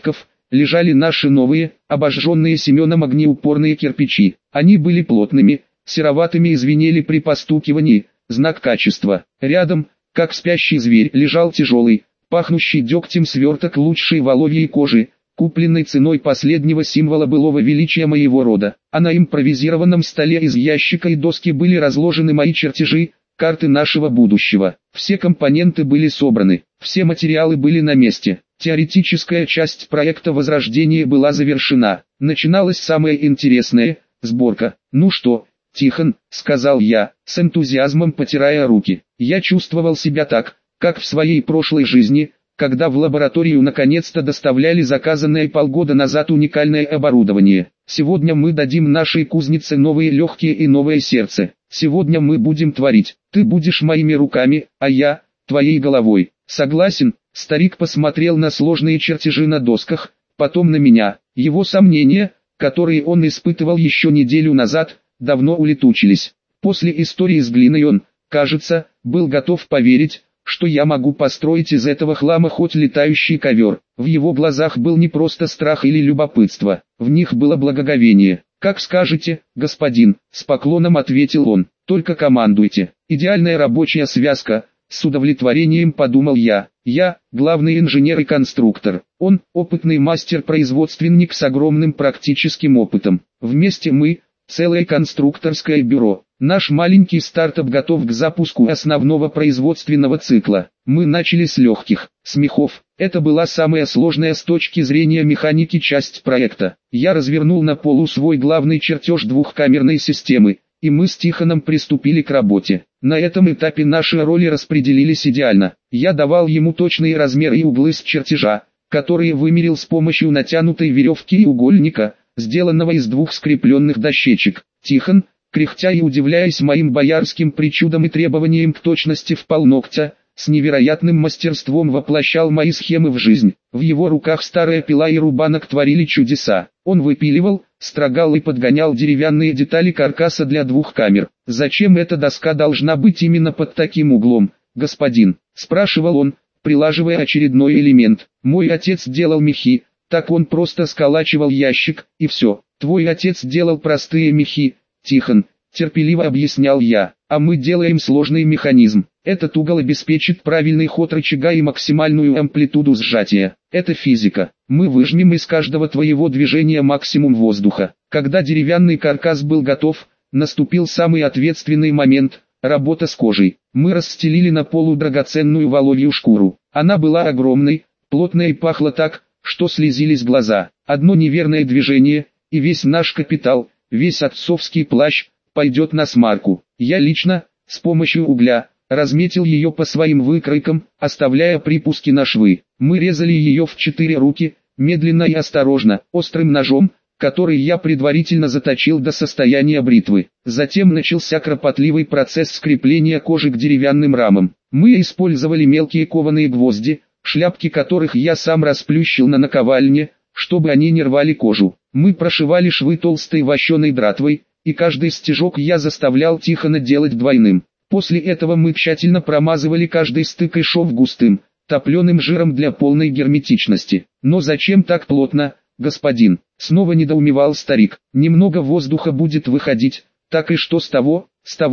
[SPEAKER 1] лежали наши новые, обожженные Семеном огнеупорные кирпичи. Они были плотными, сероватыми и звенели при постукивании, знак качества. Рядом, как спящий зверь, лежал тяжелый, пахнущий дегтем сверток лучшей воловьей кожи, купленной ценой последнего символа былого величия моего рода. А на импровизированном столе из ящика и доски были разложены мои чертежи, карты нашего будущего. Все компоненты были собраны, все материалы были на месте. Теоретическая часть проекта Возрождения была завершена. Начиналось самое интересное – сборка. «Ну что, Тихон», – сказал я, с энтузиазмом потирая руки. Я чувствовал себя так, как в своей прошлой жизни, когда в лабораторию наконец-то доставляли заказанное полгода назад уникальное оборудование. Сегодня мы дадим нашей кузнице новые легкие и новое сердце. Сегодня мы будем творить. Ты будешь моими руками, а я – твоей головой. Согласен? Старик посмотрел на сложные чертежи на досках, потом на меня. Его сомнения, которые он испытывал еще неделю назад, давно улетучились. После истории с глиной он, кажется, был готов поверить, что я могу построить из этого хлама хоть летающий ковер. В его глазах был не просто страх или любопытство, в них было благоговение. «Как скажете, господин», — с поклоном ответил он, — «только командуйте». Идеальная рабочая связка, с удовлетворением подумал я. Я — главный инженер и конструктор. Он — опытный мастер-производственник с огромным практическим опытом. Вместе мы — целое конструкторское бюро. Наш маленький стартап готов к запуску основного производственного цикла. Мы начали с легких, с мехов. Это была самая сложная с точки зрения механики часть проекта. Я развернул на полу свой главный чертеж двухкамерной системы, и мы с Тихоном приступили к работе. На этом этапе наши роли распределились идеально. Я давал ему точные размеры и углы с чертежа, которые вымерил с помощью натянутой веревки и угольника, сделанного из двух скрепленных дощечек. Тихон, кряхтя и удивляясь моим боярским причудам и требованиям к точности в полногтя, с невероятным мастерством воплощал мои схемы в жизнь. В его руках старая пила и рубанок творили чудеса. Он выпиливал, строгал и подгонял деревянные детали каркаса для двух камер. «Зачем эта доска должна быть именно под таким углом, господин?» – спрашивал он, прилаживая очередной элемент. «Мой отец делал мехи, так он просто сколачивал ящик, и все. Твой отец делал простые мехи, Тихон», – терпеливо объяснял я, – «а мы делаем сложный механизм. Этот угол обеспечит правильный ход рычага и максимальную амплитуду сжатия. Это физика. Мы выжмем из каждого твоего движения максимум воздуха». Когда деревянный каркас был готов, наступил самый ответственный момент – работа с кожей. Мы расстелили на полу драгоценную воловью шкуру. Она была огромной, плотной и пахла так, что слезились глаза. Одно неверное движение, и весь наш капитал, весь отцовский плащ, пойдет на смарку. Я лично, с помощью угля, разметил ее по своим выкройкам, оставляя припуски на швы. Мы резали ее в 4 руки, медленно и осторожно, острым ножом, который я предварительно заточил до состояния бритвы. Затем начался кропотливый процесс скрепления кожи к деревянным рамам. Мы использовали мелкие кованые гвозди, шляпки которых я сам расплющил на наковальне, чтобы они не рвали кожу. Мы прошивали швы толстой вощеной дратвой, и каждый стежок я заставлял Тихона делать двойным. После этого мы тщательно промазывали каждый стык и шов густым, топленым жиром для полной герметичности. «Но зачем так плотно, господин?» — снова недоумевал старик. «Немного воздуха будет выходить, так и что с того,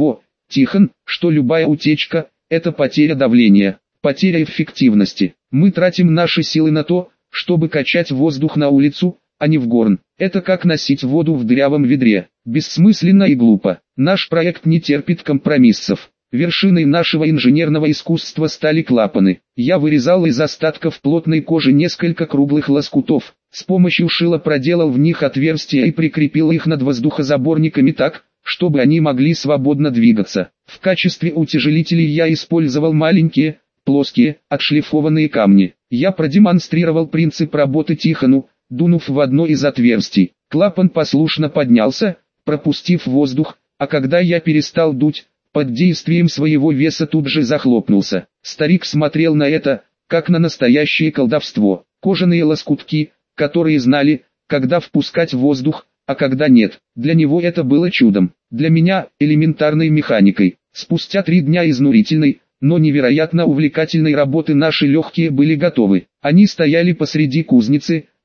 [SPEAKER 1] Тихон, что любая утечка — это потеря давления, потеря эффективности. Мы тратим наши силы на то, чтобы качать воздух на улицу, а не в горн. Это как носить воду в дырявом ведре. Бессмысленно и глупо. Наш проект не терпит компромиссов. Вершиной нашего инженерного искусства стали клапаны. Я вырезал из остатков плотной кожи несколько круглых лоскутов. С помощью шила проделал в них отверстия и прикрепил их над воздухозаборниками так, чтобы они могли свободно двигаться. В качестве утяжелителей я использовал маленькие, плоские, отшлифованные камни. Я продемонстрировал принцип работы Тихону, дунув в одно из отверстий. Клапан послушно поднялся, пропустив воздух, а когда я перестал дуть, под действием своего веса тут же захлопнулся. Старик смотрел на это, как на настоящее колдовство. Кожаные лоскутки, которые знали, когда впускать воздух, а когда нет. Для него это было чудом. Для меня – элементарной механикой. Спустя 3 дня изнурительной, но невероятно увлекательной работы наши легкие были готовы. Они стояли посреди кузницы,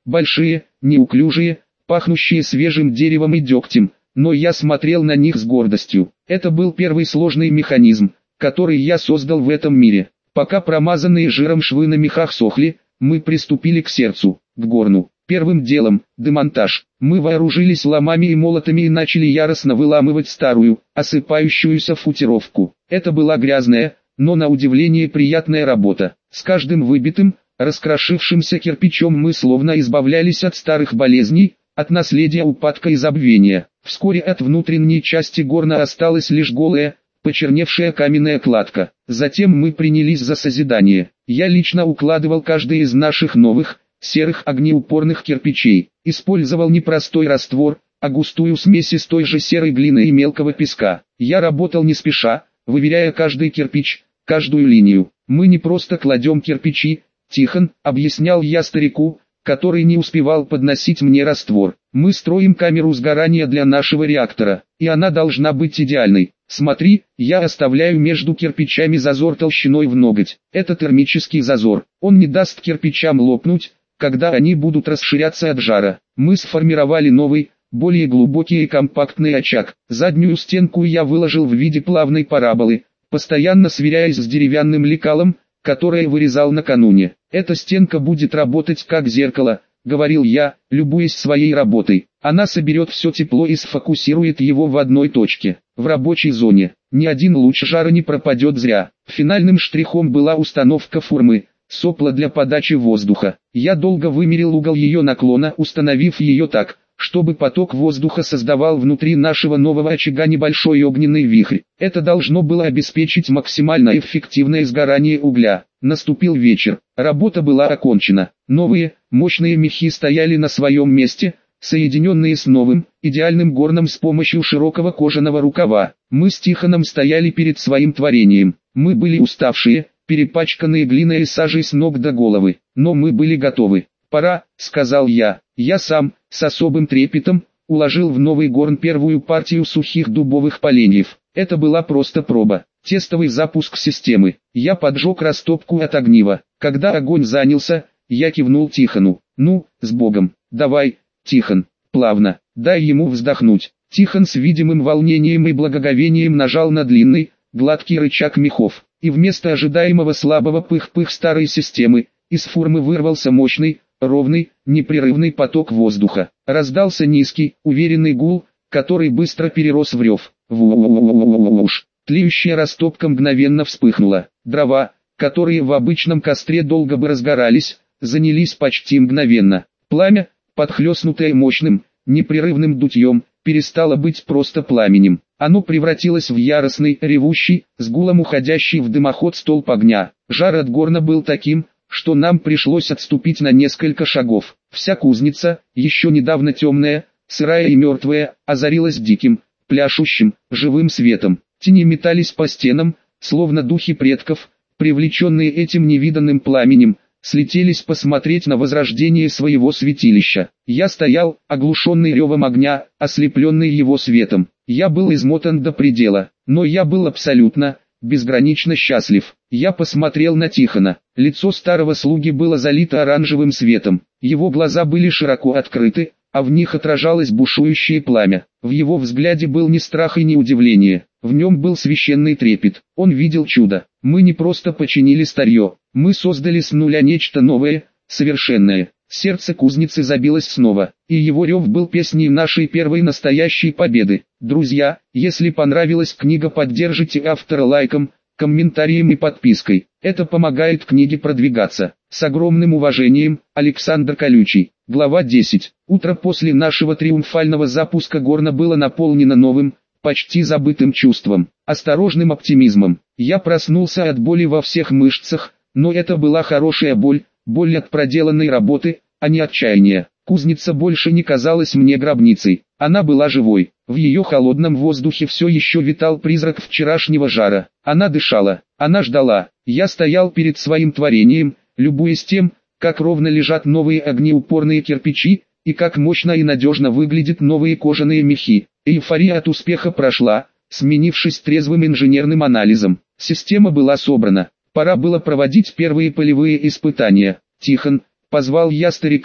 [SPEAKER 1] большие, неуклюжие, пахнущие свежим деревом и дегтем, но я смотрел на них с гордостью. Это был первый сложный механизм, который я создал в этом мире. Пока промазанные жиром швы на мехах сохли, мы приступили к сердцу, к горну. Первым делом – демонтаж. Мы вооружились ломами и молотами и начали яростно выламывать старую, осыпающуюся футировку. Это была грязная, но на удивление приятная работа. С каждым выбитым, раскрошившимся кирпичом мы словно избавлялись от старых болезней, от наследия упадка и забвения. Вскоре от внутренней части горна осталась лишь голая, почерневшая каменная кладка. Затем мы принялись за созидание. Я лично укладывал каждый из наших новых, серых огнеупорных кирпичей. Использовал не простой раствор, а густую смесь из той же серой глины и мелкого песка. Я работал не спеша, выверяя каждый кирпич, каждую линию. Мы не просто кладем кирпичи, Тихон, объяснял я старику, который не успевал подносить мне раствор. Мы строим камеру сгорания для нашего реактора, и она должна быть идеальной. Смотри, я оставляю между кирпичами зазор толщиной в ноготь. Это термический зазор. Он не даст кирпичам лопнуть, когда они будут расширяться от жара. Мы сформировали новый, более глубокий и компактный очаг. Заднюю стенку я выложил в виде плавной параболы, постоянно сверяясь с деревянным лекалом, которое вырезал накануне. Эта стенка будет работать как зеркало, говорил я, любуясь своей работой. Она соберет все тепло и сфокусирует его в одной точке. В рабочей зоне ни один луч жара не пропадет зря. Финальным штрихом была установка формы, сопла для подачи воздуха. Я долго вымерил угол ее наклона, установив ее так, чтобы поток воздуха создавал внутри нашего нового очага небольшой огненный вихрь. Это должно было обеспечить максимально эффективное сгорание угля. Наступил вечер, работа была окончена. Новые, мощные мехи стояли на своем месте, соединенные с новым, идеальным горном с помощью широкого кожаного рукава. Мы с Тихоном стояли перед своим творением. Мы были уставшие, перепачканные глиной и сажей с ног до головы, но мы были готовы. «Пора», — сказал я. Я сам, с особым трепетом, уложил в новый горн первую партию сухих дубовых поленьев. Это была просто проба, тестовый запуск системы. Я поджег растопку от огнива. Когда огонь занялся, я кивнул Тихону. «Ну, с Богом, давай, Тихон, плавно, дай ему вздохнуть». Тихон с видимым волнением и благоговением нажал на длинный, гладкий рычаг мехов, и вместо ожидаемого слабого пых-пых старой системы, из формы вырвался мощный, ровный, непрерывный поток воздуха. Раздался низкий, уверенный гул, который быстро перерос в рев. Ву-у-у-у-у-уш. Тлеющая растопка мгновенно вспыхнула. Дрова, которые в обычном костре долго бы разгорались, занялись почти мгновенно. Пламя, подхлестнутое мощным, непрерывным дутьем, перестало быть просто пламенем. Оно превратилось в яростный, ревущий, с гулом уходящий в дымоход столб огня. Жар от горна был таким, что нам пришлось отступить на несколько шагов. Вся кузница, еще недавно темная, сырая и мертвая, озарилась диким, пляшущим, живым светом. Тени метались по стенам, словно духи предков, привлеченные этим невиданным пламенем, слетелись посмотреть на возрождение своего святилища. Я стоял, оглушенный ревом огня, ослепленный его светом. Я был измотан до предела, но я был абсолютно, безгранично счастлив. Я посмотрел на Тихона. Лицо старого слуги было залито оранжевым светом. Его глаза были широко открыты, а в них отражалось бушующее пламя. В его взгляде был не страх и не удивление. В нем был священный трепет. Он видел чудо. Мы не просто починили старье. Мы создали с нуля нечто новое, совершенное. Сердце кузницы забилось снова, и его рев был песней нашей первой настоящей победы. Друзья, если понравилась книга, поддержите автора лайком, комментарием и подпиской. Это помогает книге продвигаться. С огромным уважением, Александр Колючий. Глава 10. Утро после нашего триумфального запуска горна было наполнено новым, почти забытым чувством, осторожным оптимизмом. Я проснулся от боли во всех мышцах, но это была хорошая боль, боль от проделанной работы, а не отчаяния. Кузница больше не казалась мне гробницей, она была живой. В ее холодном воздухе все еще витал призрак вчерашнего жара. Она дышала, она ждала. Я стоял перед своим творением, любуясь тем, как ровно лежат новые огнеупорные кирпичи, и как мощно и надежно выглядят новые кожаные мехи. Эйфория от успеха прошла, сменившись трезвым инженерным анализом. Система была собрана. Пора было проводить первые полевые испытания. «Тихон», — позвал я старика,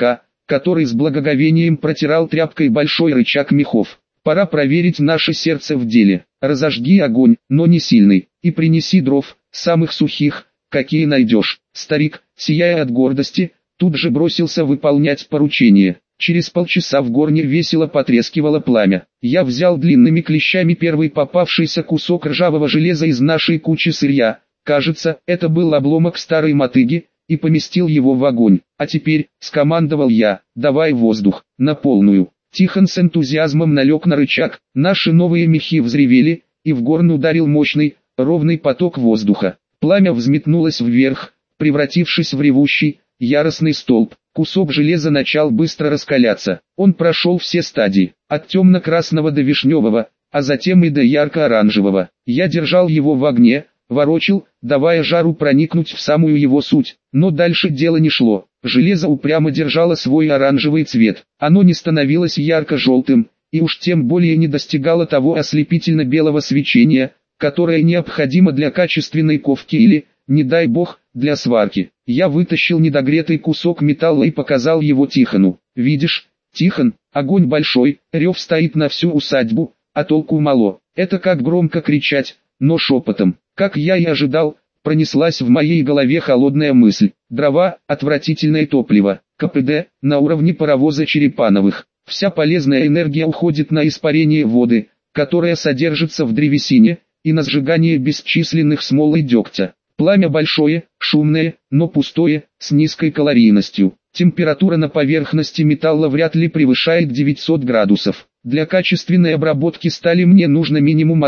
[SPEAKER 1] который с благоговением протирал тряпкой большой рычаг мехов. «Пора проверить наше сердце в деле. Разожги огонь, но не сильный, и принеси дров, самых сухих, какие найдешь». Старик, сияя от гордости, тут же бросился выполнять поручение. Через полчаса в горне весело потрескивало пламя. Я взял длинными клещами первый попавшийся кусок ржавого железа из нашей кучи сырья, кажется, это был обломок старой мотыги, и поместил его в огонь. «А теперь», — скомандовал я, — «давай воздух, на полную». Тихон с энтузиазмом налег на рычаг, наши новые мехи взревели, и в горн ударил мощный, ровный поток воздуха. Пламя взметнулось вверх, превратившись в ревущий, яростный столб. Кусок железа начал быстро раскаляться. Он прошел все стадии, от темно-красного до вишневого, а затем и до ярко-оранжевого. Я держал его в огне, ворочил, давая жару проникнуть в самую его суть, но дальше дело не шло. Железо упрямо держало свой оранжевый цвет, оно не становилось ярко-желтым, и уж тем более не достигало того ослепительно-белого свечения, которое необходимо для качественной ковки или, не дай бог, для сварки. Я вытащил недогретый кусок металла и показал его Тихону. «Видишь, Тихон, огонь большой, рев стоит на всю усадьбу, а толку мало». Это как громко кричать, но шепотом. Как я и ожидал, пронеслась в моей голове холодная мысль. Дрова – отвратительное топливо. КПД – на уровне паровоза Черепановых. Вся полезная энергия уходит на испарение воды, которая содержится в древесине, и на сжигание бесчисленных смол и дегтя. Пламя большое, шумное, но пустое, с низкой калорийностью. Температура на поверхности металла вряд ли превышает 900 градусов. Для качественной обработки стали мне нужно минимум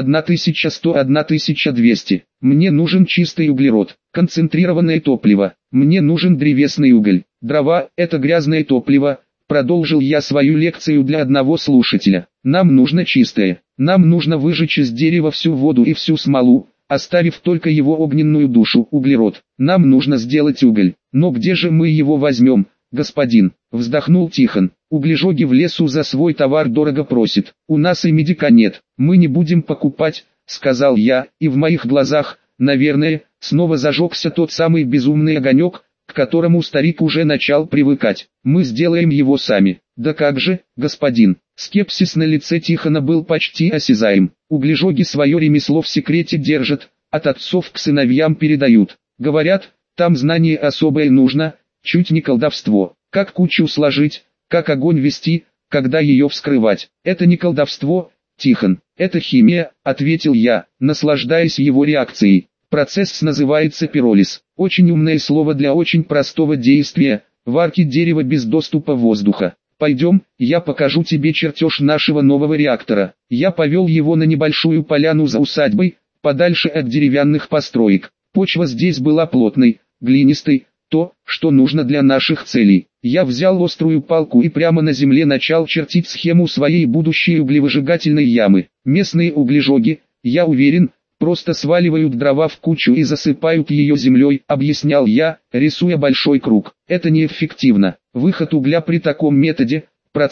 [SPEAKER 1] 1100-1200. Мне нужен чистый углерод, концентрированное топливо. Мне нужен древесный уголь. Дрова – это грязное топливо. Продолжил я свою лекцию для одного слушателя. Нам нужно чистое. Нам нужно выжечь из дерева всю воду и всю смолу, оставив только его огненную душу, углерод. Нам нужно сделать уголь. Но где же мы его возьмем, господин? Вздохнул Тихон. Углежоги в лесу за свой товар дорого просят. У нас и медика нет. Мы не будем покупать, сказал я, и в моих глазах, наверное, снова зажегся тот самый безумный огонек, к которому старик уже начал привыкать. Мы сделаем его сами. Да как же, господин? Скепсис на лице Тихона был почти осязаем. Углежоги свое ремесло в секрете держат, от отцов к сыновьям передают. Говорят, там знание особое нужно, чуть не колдовство. Как кучу сложить, как огонь вести, когда ее вскрывать. Это не колдовство, Тихон, это химия, ответил я, наслаждаясь его реакцией. Процесс называется пиролиз. Очень умное слово для очень простого действия, варки дерева без доступа воздуха. Пойдем, я покажу тебе чертеж нашего нового реактора. Я повел его на небольшую поляну за усадьбой, подальше от деревянных построек. Почва здесь была плотной, глинистой, то, что нужно для наших целей. Я взял острую палку и прямо на земле начал чертить схему своей будущей углевыжигательной ямы. Местные углежоги, я уверен, просто сваливают дрова в кучу и засыпают ее землей, объяснял я, рисуя большой круг. Это неэффективно. Выход угля при таком методе,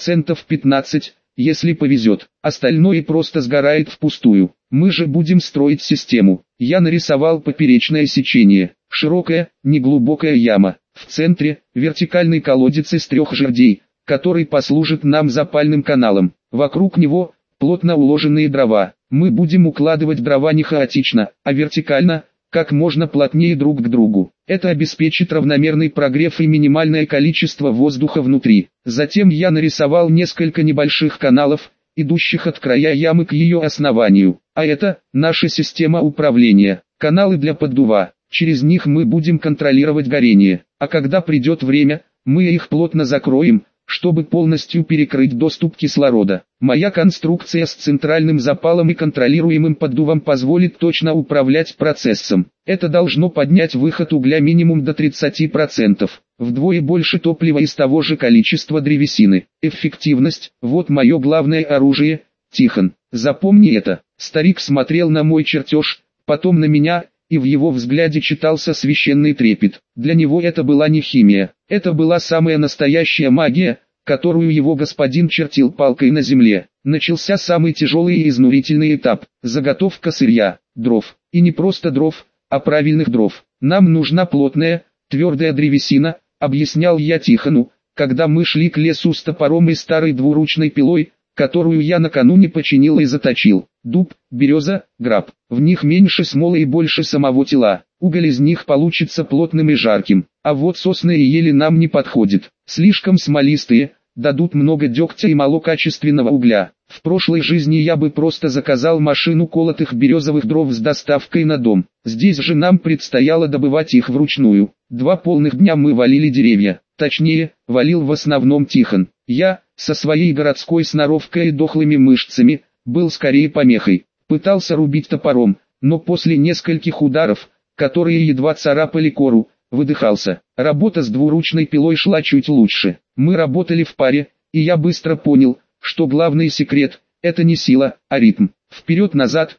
[SPEAKER 1] 15%, если повезет. Остальное просто сгорает впустую. Мы же будем строить систему. Я нарисовал поперечное сечение. Широкая, неглубокая яма. В центре – вертикальный колодец из 3 жердей, который послужит нам запальным каналом. Вокруг него – плотно уложенные дрова. Мы будем укладывать дрова не хаотично, а вертикально, как можно плотнее друг к другу. Это обеспечит равномерный прогрев и минимальное количество воздуха внутри. Затем я нарисовал несколько небольших каналов, идущих от края ямы к ее основанию. А это наша система управления. Каналы для поддува. Через них мы будем контролировать горение. А когда придет время, мы их плотно закроем, чтобы полностью перекрыть доступ кислорода. Моя конструкция с центральным запалом и контролируемым поддувом позволит точно управлять процессом. Это должно поднять выход угля минимум до 30%, вдвое больше топлива из того же количества древесины. Эффективность – вот мое главное оружие, Тихон. Запомни это. Старик смотрел на мой чертеж, потом на меня, и в его взгляде читался священный трепет. Для него это была не химия, это была самая настоящая магия, которую его господин чертил палкой на земле. Начался самый тяжелый и изнурительный этап – заготовка сырья, дров. И не просто дров, а правильных дров. Нам нужна плотная, твердая древесина, объяснял я Тихону, когда мы шли к лесу с топором и старой двуручной пилой, которую я накануне починил и заточил. Дуб, береза, граб. В них меньше смолы и больше самого тела. Уголь из них получится плотным и жарким. А вот сосны и ели нам не подходят. Слишком смолистые, дадут много дегтя и мало качественного угля. В прошлой жизни я бы просто заказал машину колотых березовых дров с доставкой на дом. Здесь же нам предстояло добывать их вручную. 2 полных дня мы валили деревья. Точнее, валил в основном Тихон. Я, со своей городской сноровкой и дохлыми мышцами, был скорее помехой. Пытался рубить топором, но после нескольких ударов, которые едва царапали кору, выдыхался. Работа с двуручной пилой шла чуть лучше. Мы работали в паре, и я быстро понял, что главный секрет – это не сила, а ритм. Вперед-назад,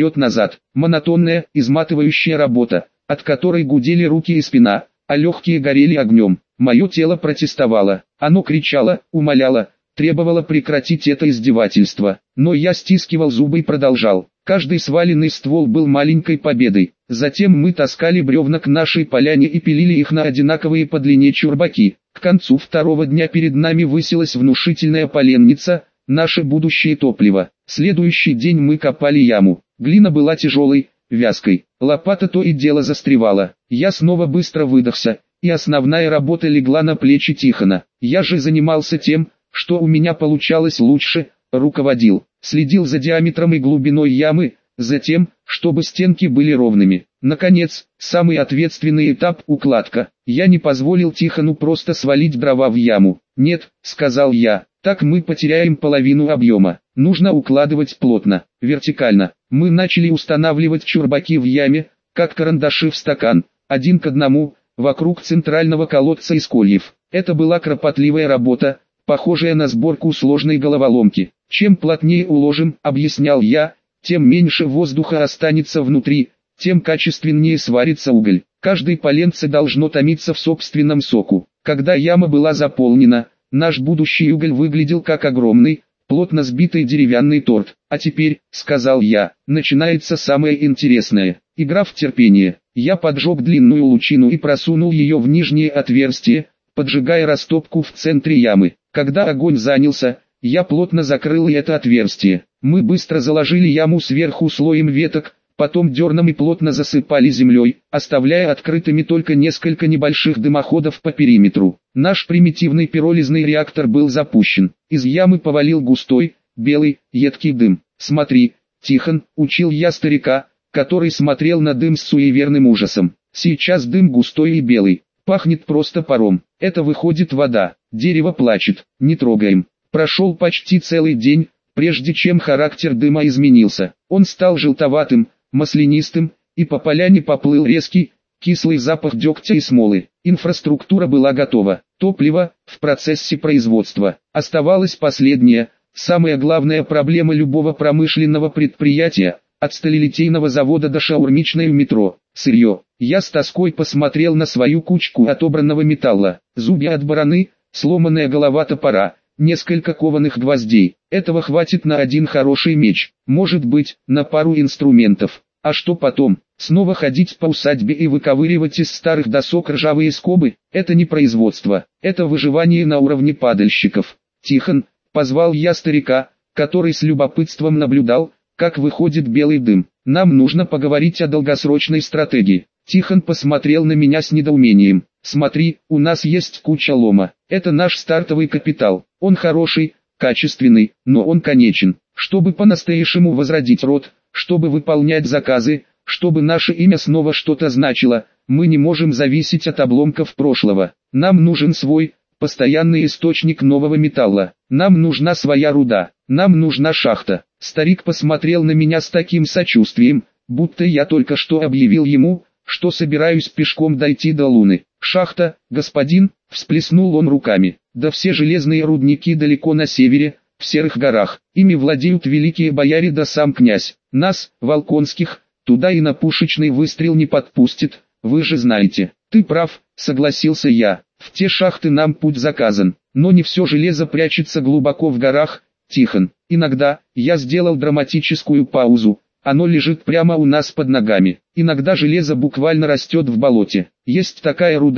[SPEAKER 1] монотонная, изматывающая работа, от которой гудели руки и спина, а легкие горели огнем. Мое тело протестовало, оно кричало, умоляло, требовало прекратить это издевательство. Но я стискивал зубы и продолжал. Каждый сваленный ствол был маленькой победой. Затем мы таскали бревна к нашей поляне и пилили их на одинаковые по длине чурбаки. К концу 2-го дня перед нами высилась внушительная поленница, наше будущее топливо. Следующий день мы копали яму. Глина была тяжелой, вязкой. Лопата то и дело застревала. Я снова быстро выдохся, и основная работа легла на плечи Тихона. Я же занимался тем, что у меня получалось лучше, руководил, следил за диаметром и глубиной ямы, за тем, чтобы стенки были ровными. Наконец, самый ответственный этап – укладка. Я не позволил Тихону просто свалить дрова в яму. «Нет», – сказал я, – «так мы потеряем половину объема. Нужно укладывать плотно, вертикально». Мы начали устанавливать чурбаки в яме, как карандаши в стакан, 1 к 1, вокруг центрального колодца из кольев. Это была кропотливая работа, похожая на сборку сложной головоломки. «Чем плотнее уложим», — объяснял я, — «тем меньше воздуха останется внутри, тем качественнее сварится уголь. Каждое поленце должно томиться в собственном соку». Когда яма была заполнена, наш будущий уголь выглядел как огромный, плотно сбитый деревянный торт. «А теперь», — сказал я, — «начинается самое интересное. Игра в терпение». Я поджег длинную лучину и просунул ее в нижнее отверстие, поджигая растопку в центре ямы. Когда огонь занялся, я плотно закрыл и это отверстие. Мы быстро заложили яму сверху слоем веток, потом дерном и плотно засыпали землей, оставляя открытыми только несколько небольших дымоходов по периметру. Наш примитивный пиролизный реактор был запущен. Из ямы повалил густой, белый, едкий дым. «Смотри, Тихон», — учил я старика, который смотрел на дым с суеверным ужасом. «Сейчас дым густой и белый, пахнет просто паром. Это выходит вода, дерево плачет, не трогаем». Прошел почти целый день, прежде чем характер дыма изменился. Он стал желтоватым, маслянистым, и по поляне поплыл резкий, кислый запах дегтя и смолы. Инфраструктура была готова. Топливо в процессе производства. Оставалась последняя, самая главная проблема любого промышленного предприятия, от сталелитейного завода до шаурмичной метро. Сырье. Я с тоской посмотрел на свою кучку отобранного металла. Зубья от бараны, сломанная голова топора, несколько кованых гвоздей. Этого хватит на 1 хороший меч, может быть, на пару инструментов. А что потом? Снова ходить по усадьбе и выковыривать из старых досок ржавые скобы? Это не производство, это выживание на уровне падальщиков. «Тихон», — позвал я старика, который с любопытством наблюдал, как выходит белый дым. «Нам нужно поговорить о долгосрочной стратегии». Тихон посмотрел на меня с недоумением. «Смотри, у нас есть куча лома. Это наш стартовый капитал. Он хороший, качественный, но он конечен. Чтобы по-настоящему возродить род, чтобы выполнять заказы, чтобы наше имя снова что-то значило, мы не можем зависеть от обломков прошлого. Нам нужен свой, постоянный источник нового металла. Нам нужна своя руда. Нам нужна шахта». Старик посмотрел на меня с таким сочувствием, будто я только что объявил ему, что собираюсь пешком дойти до Луны. «Шахта, господин», — всплеснул он руками. «Да все железные рудники далеко на севере, в Серых горах. Ими владеют великие бояре да сам князь. Нас, Волконских, туда и на пушечный выстрел не подпустит, вы же знаете». «Ты прав», — согласился я. «В те шахты нам путь заказан, но не все железо прячется глубоко в горах, Тихон. Иногда», — я сделал драматическую паузу, — «оно лежит прямо у нас под ногами. Иногда железо буквально растет в болоте. Есть такая руда,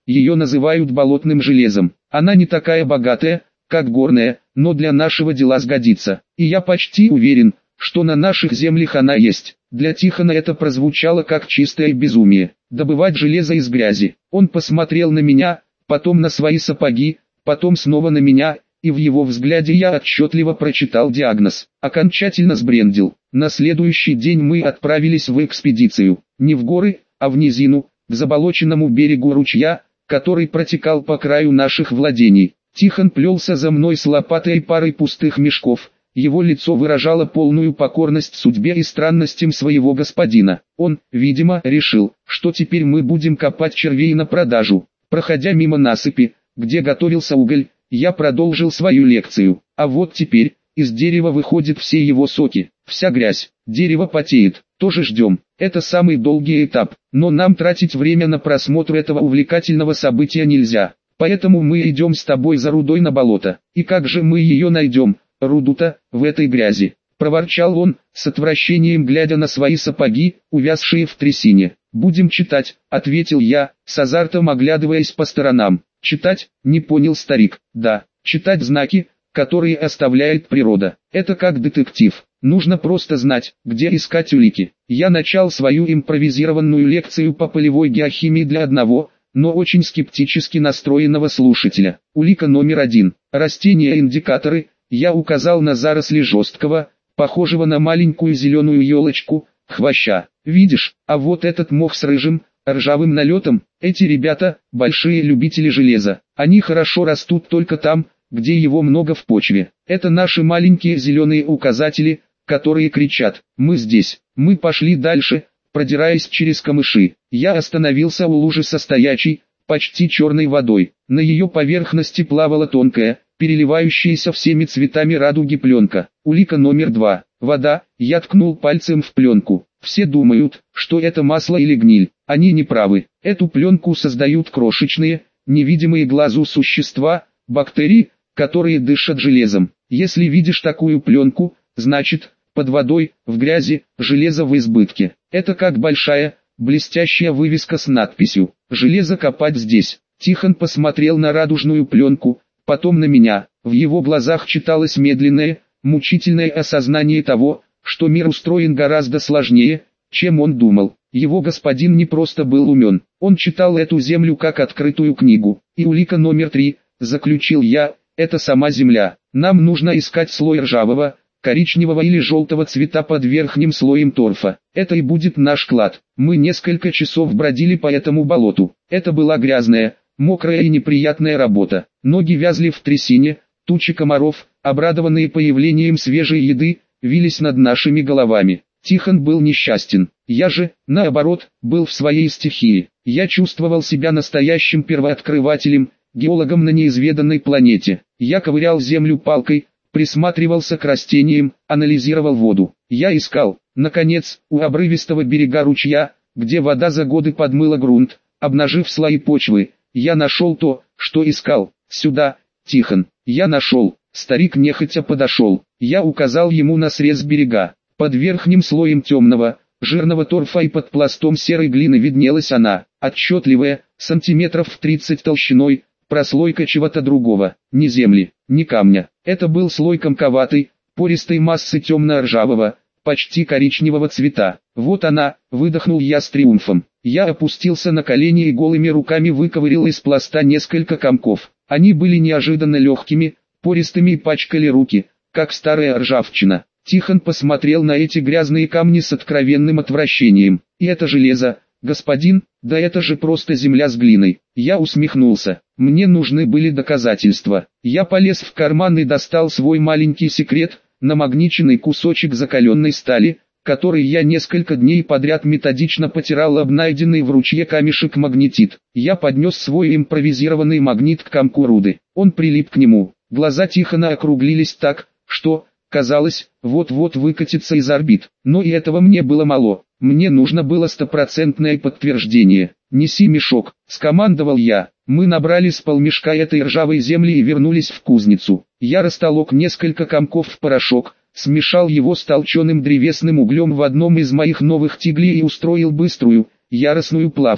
[SPEAKER 1] ее называют болотным железом. Она не такая богатая, как горная, но для нашего дела сгодится. И я почти уверен, что на наших землях она есть. Для Тихона это прозвучало как чистое безумие. Добывать железо из грязи. Он посмотрел на меня, потом на свои сапоги, потом снова на меня, и в его взгляде я отчетливо прочитал диагноз. Окончательно сбрендил. На следующий день мы отправились в экспедицию. Не в горы, а в низину, к заболоченному берегу ручья, который протекал по краю наших владений. Тихон плелся за мной с лопатой и парой пустых мешков. Его лицо выражало полную покорность судьбе и странностям своего господина. Он, видимо, решил, что теперь мы будем копать червей на продажу. Проходя мимо насыпи, где готовился уголь, я продолжил свою лекцию. А вот теперь, из дерева выходят все его соки, вся грязь, дерево потеет, тоже ждем. Это самый долгий этап, но нам тратить время на просмотр этого увлекательного события нельзя. Поэтому мы идем с тобой за рудой на болото. И как же мы ее найдем, руду-то, в этой грязи? Проворчал он, с отвращением глядя на свои сапоги, увязшие в трясине. «Будем читать», — ответил я, с азартом оглядываясь по сторонам. «Читать?» — не понял старик. «Да, читать знаки, которые оставляет природа. Это как детектив. Нужно просто знать, где искать улики». Я начал свою импровизированную лекцию по полевой геохимии для одного, но очень скептически настроенного слушателя. Улика номер 1. Растения-индикаторы. Я указал на заросли жесткого, похожего на маленькую зеленую елочку, хвоща. Видишь, а вот этот мох с рыжим, ржавым налетом, эти ребята, большие любители железа. Они хорошо растут только там, где его много в почве. Это наши маленькие зеленые указатели, которые кричат: «Мы здесь». Мы пошли дальше, продираясь через камыши. Я остановился у лужи со стоячей, почти черной водой. На ее поверхности плавала тонкая, переливающаяся всеми цветами радуги пленка. Улика номер 2. Вода. Я ткнул пальцем в пленку. Все думают, что это масло или гниль. Они не правы. Эту пленку создают крошечные, невидимые глазу существа, бактерии, которые дышат железом. Если видишь такую пленку, значит, под водой, в грязи, железо в избытке. Это как большая, блестящая вывеска с надписью «Железо копать здесь». Тихон посмотрел на радужную пленку, потом на меня. В его глазах читалось медленное, мучительное осознание того, что мир устроен гораздо сложнее, чем он думал. Его господин не просто был умен, он читал эту землю как открытую книгу. И улика номер 3, заключил я, это сама земля. Нам нужно искать слой ржавого, коричневого или желтого цвета под верхним слоем торфа. Это и будет наш клад. Мы несколько часов бродили по этому болоту. Это была грязная, мокрая и неприятная работа. Ноги вязли в трясине, тучи комаров, обрадованные появлением свежей еды, вились над нашими головами. Тихон был несчастен. Я же, наоборот, был в своей стихии. Я чувствовал себя настоящим первооткрывателем, геологом на неизведанной планете. Я ковырял землю палкой, присматривался к растениям, анализировал воду. Я искал, наконец, у обрывистого берега ручья, где вода за годы подмыла грунт, обнажив слои почвы. Я нашел то, что искал. Сюда, Тихон. Я нашел. Старик нехотя подошел. Я указал ему на срез берега. Под верхним слоем темного, жирного торфа и под пластом серой глины виднелась она, отчетливая, сантиметров в 30 толщиной, прослойка чего-то другого, ни земли, ни камня. Это был слой комковатой, пористой массы темно-ржавого, почти коричневого цвета. Вот она, выдохнул я с триумфом. Я опустился на колени и голыми руками выковырял из пласта несколько комков. Они были неожиданно легкими, пористыми и пачкали руки, как старая ржавчина. Тихон посмотрел на эти грязные камни с откровенным отвращением. И это железо, господин, да это же просто земля с глиной. Я усмехнулся. Мне нужны были доказательства. Я полез в карман и достал свой маленький секрет, намагниченный кусочек закаленной стали, который я несколько дней подряд методично потирал об найденный в ручье камешек магнетит. Я поднес свой импровизированный магнит к комку руды. Он прилип к нему. Глаза Тихона округлились так, что, казалось, вот-вот выкатится из орбит. Но и этого мне было мало. Мне нужно было стопроцентное подтверждение. «Неси мешок», — скомандовал я. Мы набрали с полмешка этой ржавой земли и вернулись в кузницу. Я растолок несколько комков в порошок, смешал его с толченым древесным углем в одном из моих новых тиглей и устроил быструю, яростную плавку.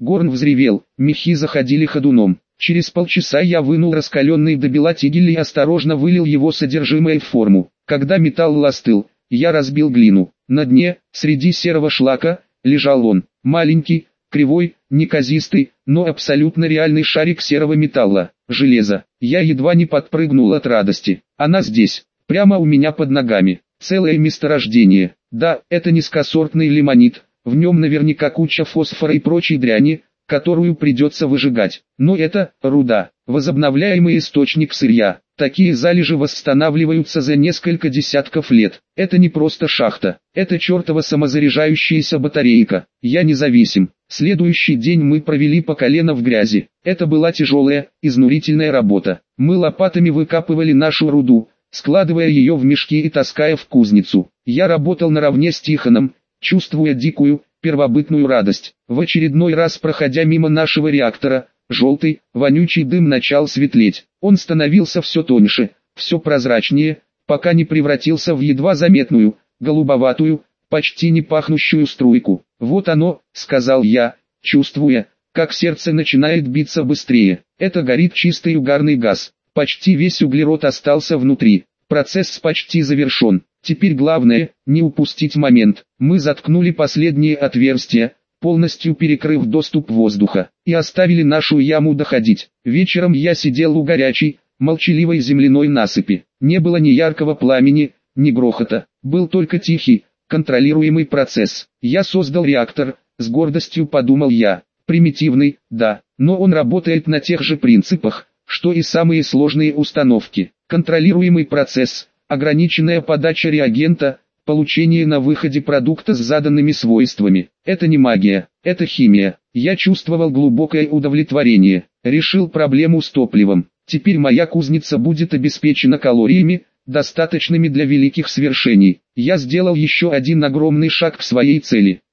[SPEAKER 1] Горн взревел, мехи заходили ходуном. Через полчаса я вынул раскаленный до бела тигель и осторожно вылил его содержимое в форму. Когда металл остыл, я разбил глину. На дне, среди серого шлака, лежал он, маленький, кривой, неказистый, но абсолютно реальный шарик серого металла, железа. Я едва не подпрыгнул от радости. Она здесь, прямо у меня под ногами. Целое месторождение. Да, это низкосортный лимонит, в нем наверняка куча фосфора и прочей дряни, которую придется выжигать. Но это руда, возобновляемый источник сырья. Такие залежи восстанавливаются за несколько десятков лет. Это не просто шахта, это чертова самозаряжающаяся батарейка. Я независим. Следующий день мы провели по колено в грязи. Это была тяжелая, изнурительная работа. Мы лопатами выкапывали нашу руду, складывая ее в мешки и таская в кузницу. Я работал наравне с Тихоном, чувствуя дикую, первобытную радость. В очередной раз, проходя мимо нашего реактора, желтый, вонючий дым начал светлеть. Он становился все тоньше, все прозрачнее, пока не превратился в едва заметную, голубоватую, почти не пахнущую струйку. «Вот оно», — сказал я, чувствуя, как сердце начинает биться быстрее. Это горит чистый угарный газ. Почти весь углерод остался внутри. Процесс почти завершен. Теперь главное, не упустить момент. Мы заткнули последние отверстия, полностью перекрыв доступ воздуха, и оставили нашу яму доходить. Вечером я сидел у горячей, молчаливой земляной насыпи. Не было ни яркого пламени, ни грохота. Был только тихий, контролируемый процесс. Я создал реактор, с гордостью подумал я. Примитивный, да, но он работает на тех же принципах, что и самые сложные установки. Контролируемый процесс, ограниченная подача реагента, получение на выходе продукта с заданными свойствами. Это не магия, это химия. Я чувствовал глубокое удовлетворение. Решил проблему с топливом. Теперь моя кузница будет обеспечена калориями, достаточными для великих свершений. Я сделал еще один огромный шаг к своей цели.